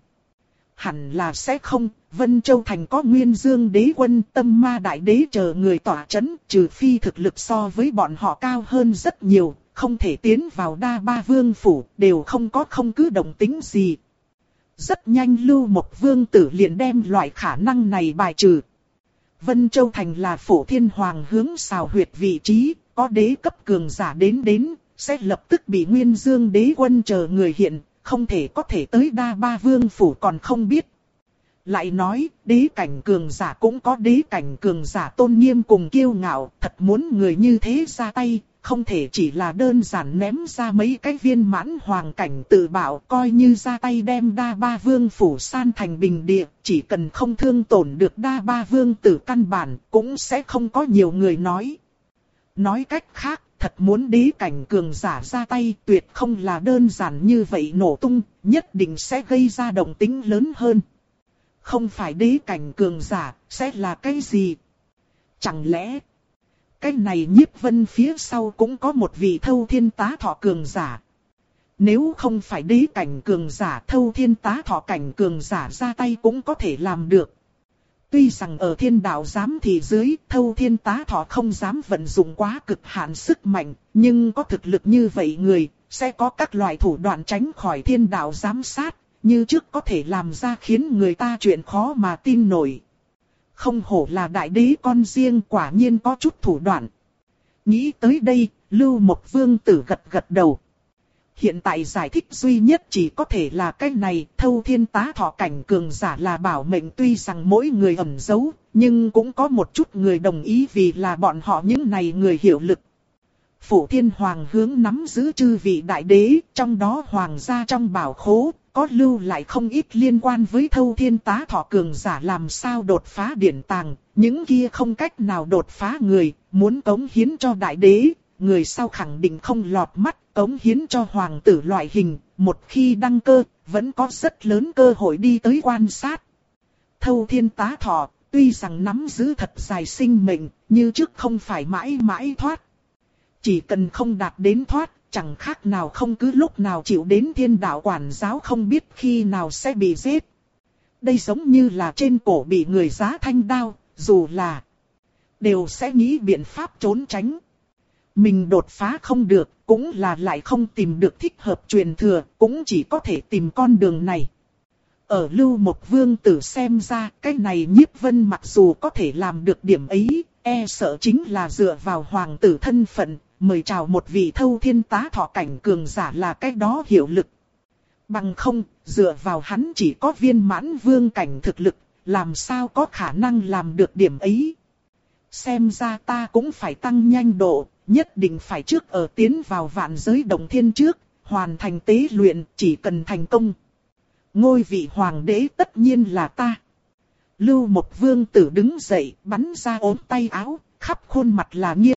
Hẳn là sẽ không, Vân Châu Thành có Nguyên Dương đế quân, Tâm Ma đại đế chờ người tỏa chấn, trừ phi thực lực so với bọn họ cao hơn rất nhiều, không thể tiến vào Đa Ba Vương phủ, đều không có không cứ động tính gì. Rất nhanh Lưu Mộc Vương tử liền đem loại khả năng này bài trừ. Vân Châu Thành là Phổ Thiên Hoàng hướng xào huyệt vị trí, có đế cấp cường giả đến đến, sẽ lập tức bị Nguyên Dương đế quân chờ người hiện, không thể có thể tới Đa Ba Vương phủ còn không biết. Lại nói, đế cảnh cường giả cũng có đế cảnh cường giả tôn nghiêm cùng kiêu ngạo, thật muốn người như thế ra tay, không thể chỉ là đơn giản ném ra mấy cái viên mãn hoàng cảnh tự bảo, coi như ra tay đem Đa Ba Vương phủ san thành bình địa, chỉ cần không thương tổn được Đa Ba Vương tử căn bản, cũng sẽ không có nhiều người nói. Nói cách khác, thật muốn đế cảnh cường giả ra tay, tuyệt không là đơn giản như vậy nổ tung, nhất định sẽ gây ra động tĩnh lớn hơn. Không phải đế cảnh cường giả, sẽ là cái gì? Chẳng lẽ, cái này Nhiếp Vân phía sau cũng có một vị Thâu Thiên Tá Thọ cường giả? Nếu không phải đế cảnh cường giả, Thâu Thiên Tá Thọ cảnh cường giả ra tay cũng có thể làm được. Tuy rằng ở Thiên Đạo giám thị dưới, Thâu Thiên Tá Thọ không dám vận dụng quá cực hạn sức mạnh, nhưng có thực lực như vậy người, sẽ có các loại thủ đoạn tránh khỏi Thiên Đạo giám sát, như trước có thể làm ra khiến người ta chuyện khó mà tin nổi. Không hổ là đại đế con riêng, quả nhiên có chút thủ đoạn. Nghĩ tới đây, Lưu Mộc Vương tử gật gật đầu. Hiện tại giải thích duy nhất chỉ có thể là cái này, Thâu Thiên Tá Thọ cảnh cường giả là bảo mệnh, tuy rằng mỗi người ẩn giấu, nhưng cũng có một chút người đồng ý vì là bọn họ những này người hiệu lực. Phổ Thiên Hoàng hướng nắm giữ chư vị đại đế, trong đó hoàng gia trong bảo khố, có lưu lại không ít liên quan với Thâu Thiên Tá Thọ cường giả làm sao đột phá điển tàng, những kia không cách nào đột phá người, muốn cống hiến cho đại đế, người sau khẳng định không lọt mắt, cống hiến cho hoàng tử loại hình, một khi đăng cơ, vẫn có rất lớn cơ hội đi tới quan sát. Thâu Thiên Tá Thọ, tuy rằng nắm giữ thật dài sinh mệnh, như trước không phải mãi mãi thoát. Chỉ cần không đạt đến thoát, chẳng khác nào không cứ lúc nào chịu đến Thiên Đạo quản giáo, không biết khi nào sẽ bị giết. Đây giống như là trên cổ bị người giá thanh đao, dù là đều sẽ nghĩ biện pháp trốn tránh. Mình đột phá không được, cũng là lại không tìm được thích hợp truyền thừa, cũng chỉ có thể tìm con đường này. Ở Lưu Mộc Vương tử xem ra, cái này Nhiếp Vân mặc dù có thể làm được điểm ấy, e sợ chính là dựa vào hoàng tử thân phận, mời chào một vị Thâu Thiên Tá Thọ cảnh cường giả là cái đó hiệu lực. Bằng không, dựa vào hắn chỉ có viên mãn vương cảnh thực lực, làm sao có khả năng làm được điểm ấy. Xem ra ta cũng phải tăng nhanh độ, nhất định phải trước ở tiến vào vạn giới động thiên trước, hoàn thành tế luyện, chỉ cần thành công. Ngôi vị hoàng đế tất nhiên là ta. Lưu Mộc Vương tử đứng dậy, bắn ra ốm tay áo, khắp khuôn mặt là nghiêm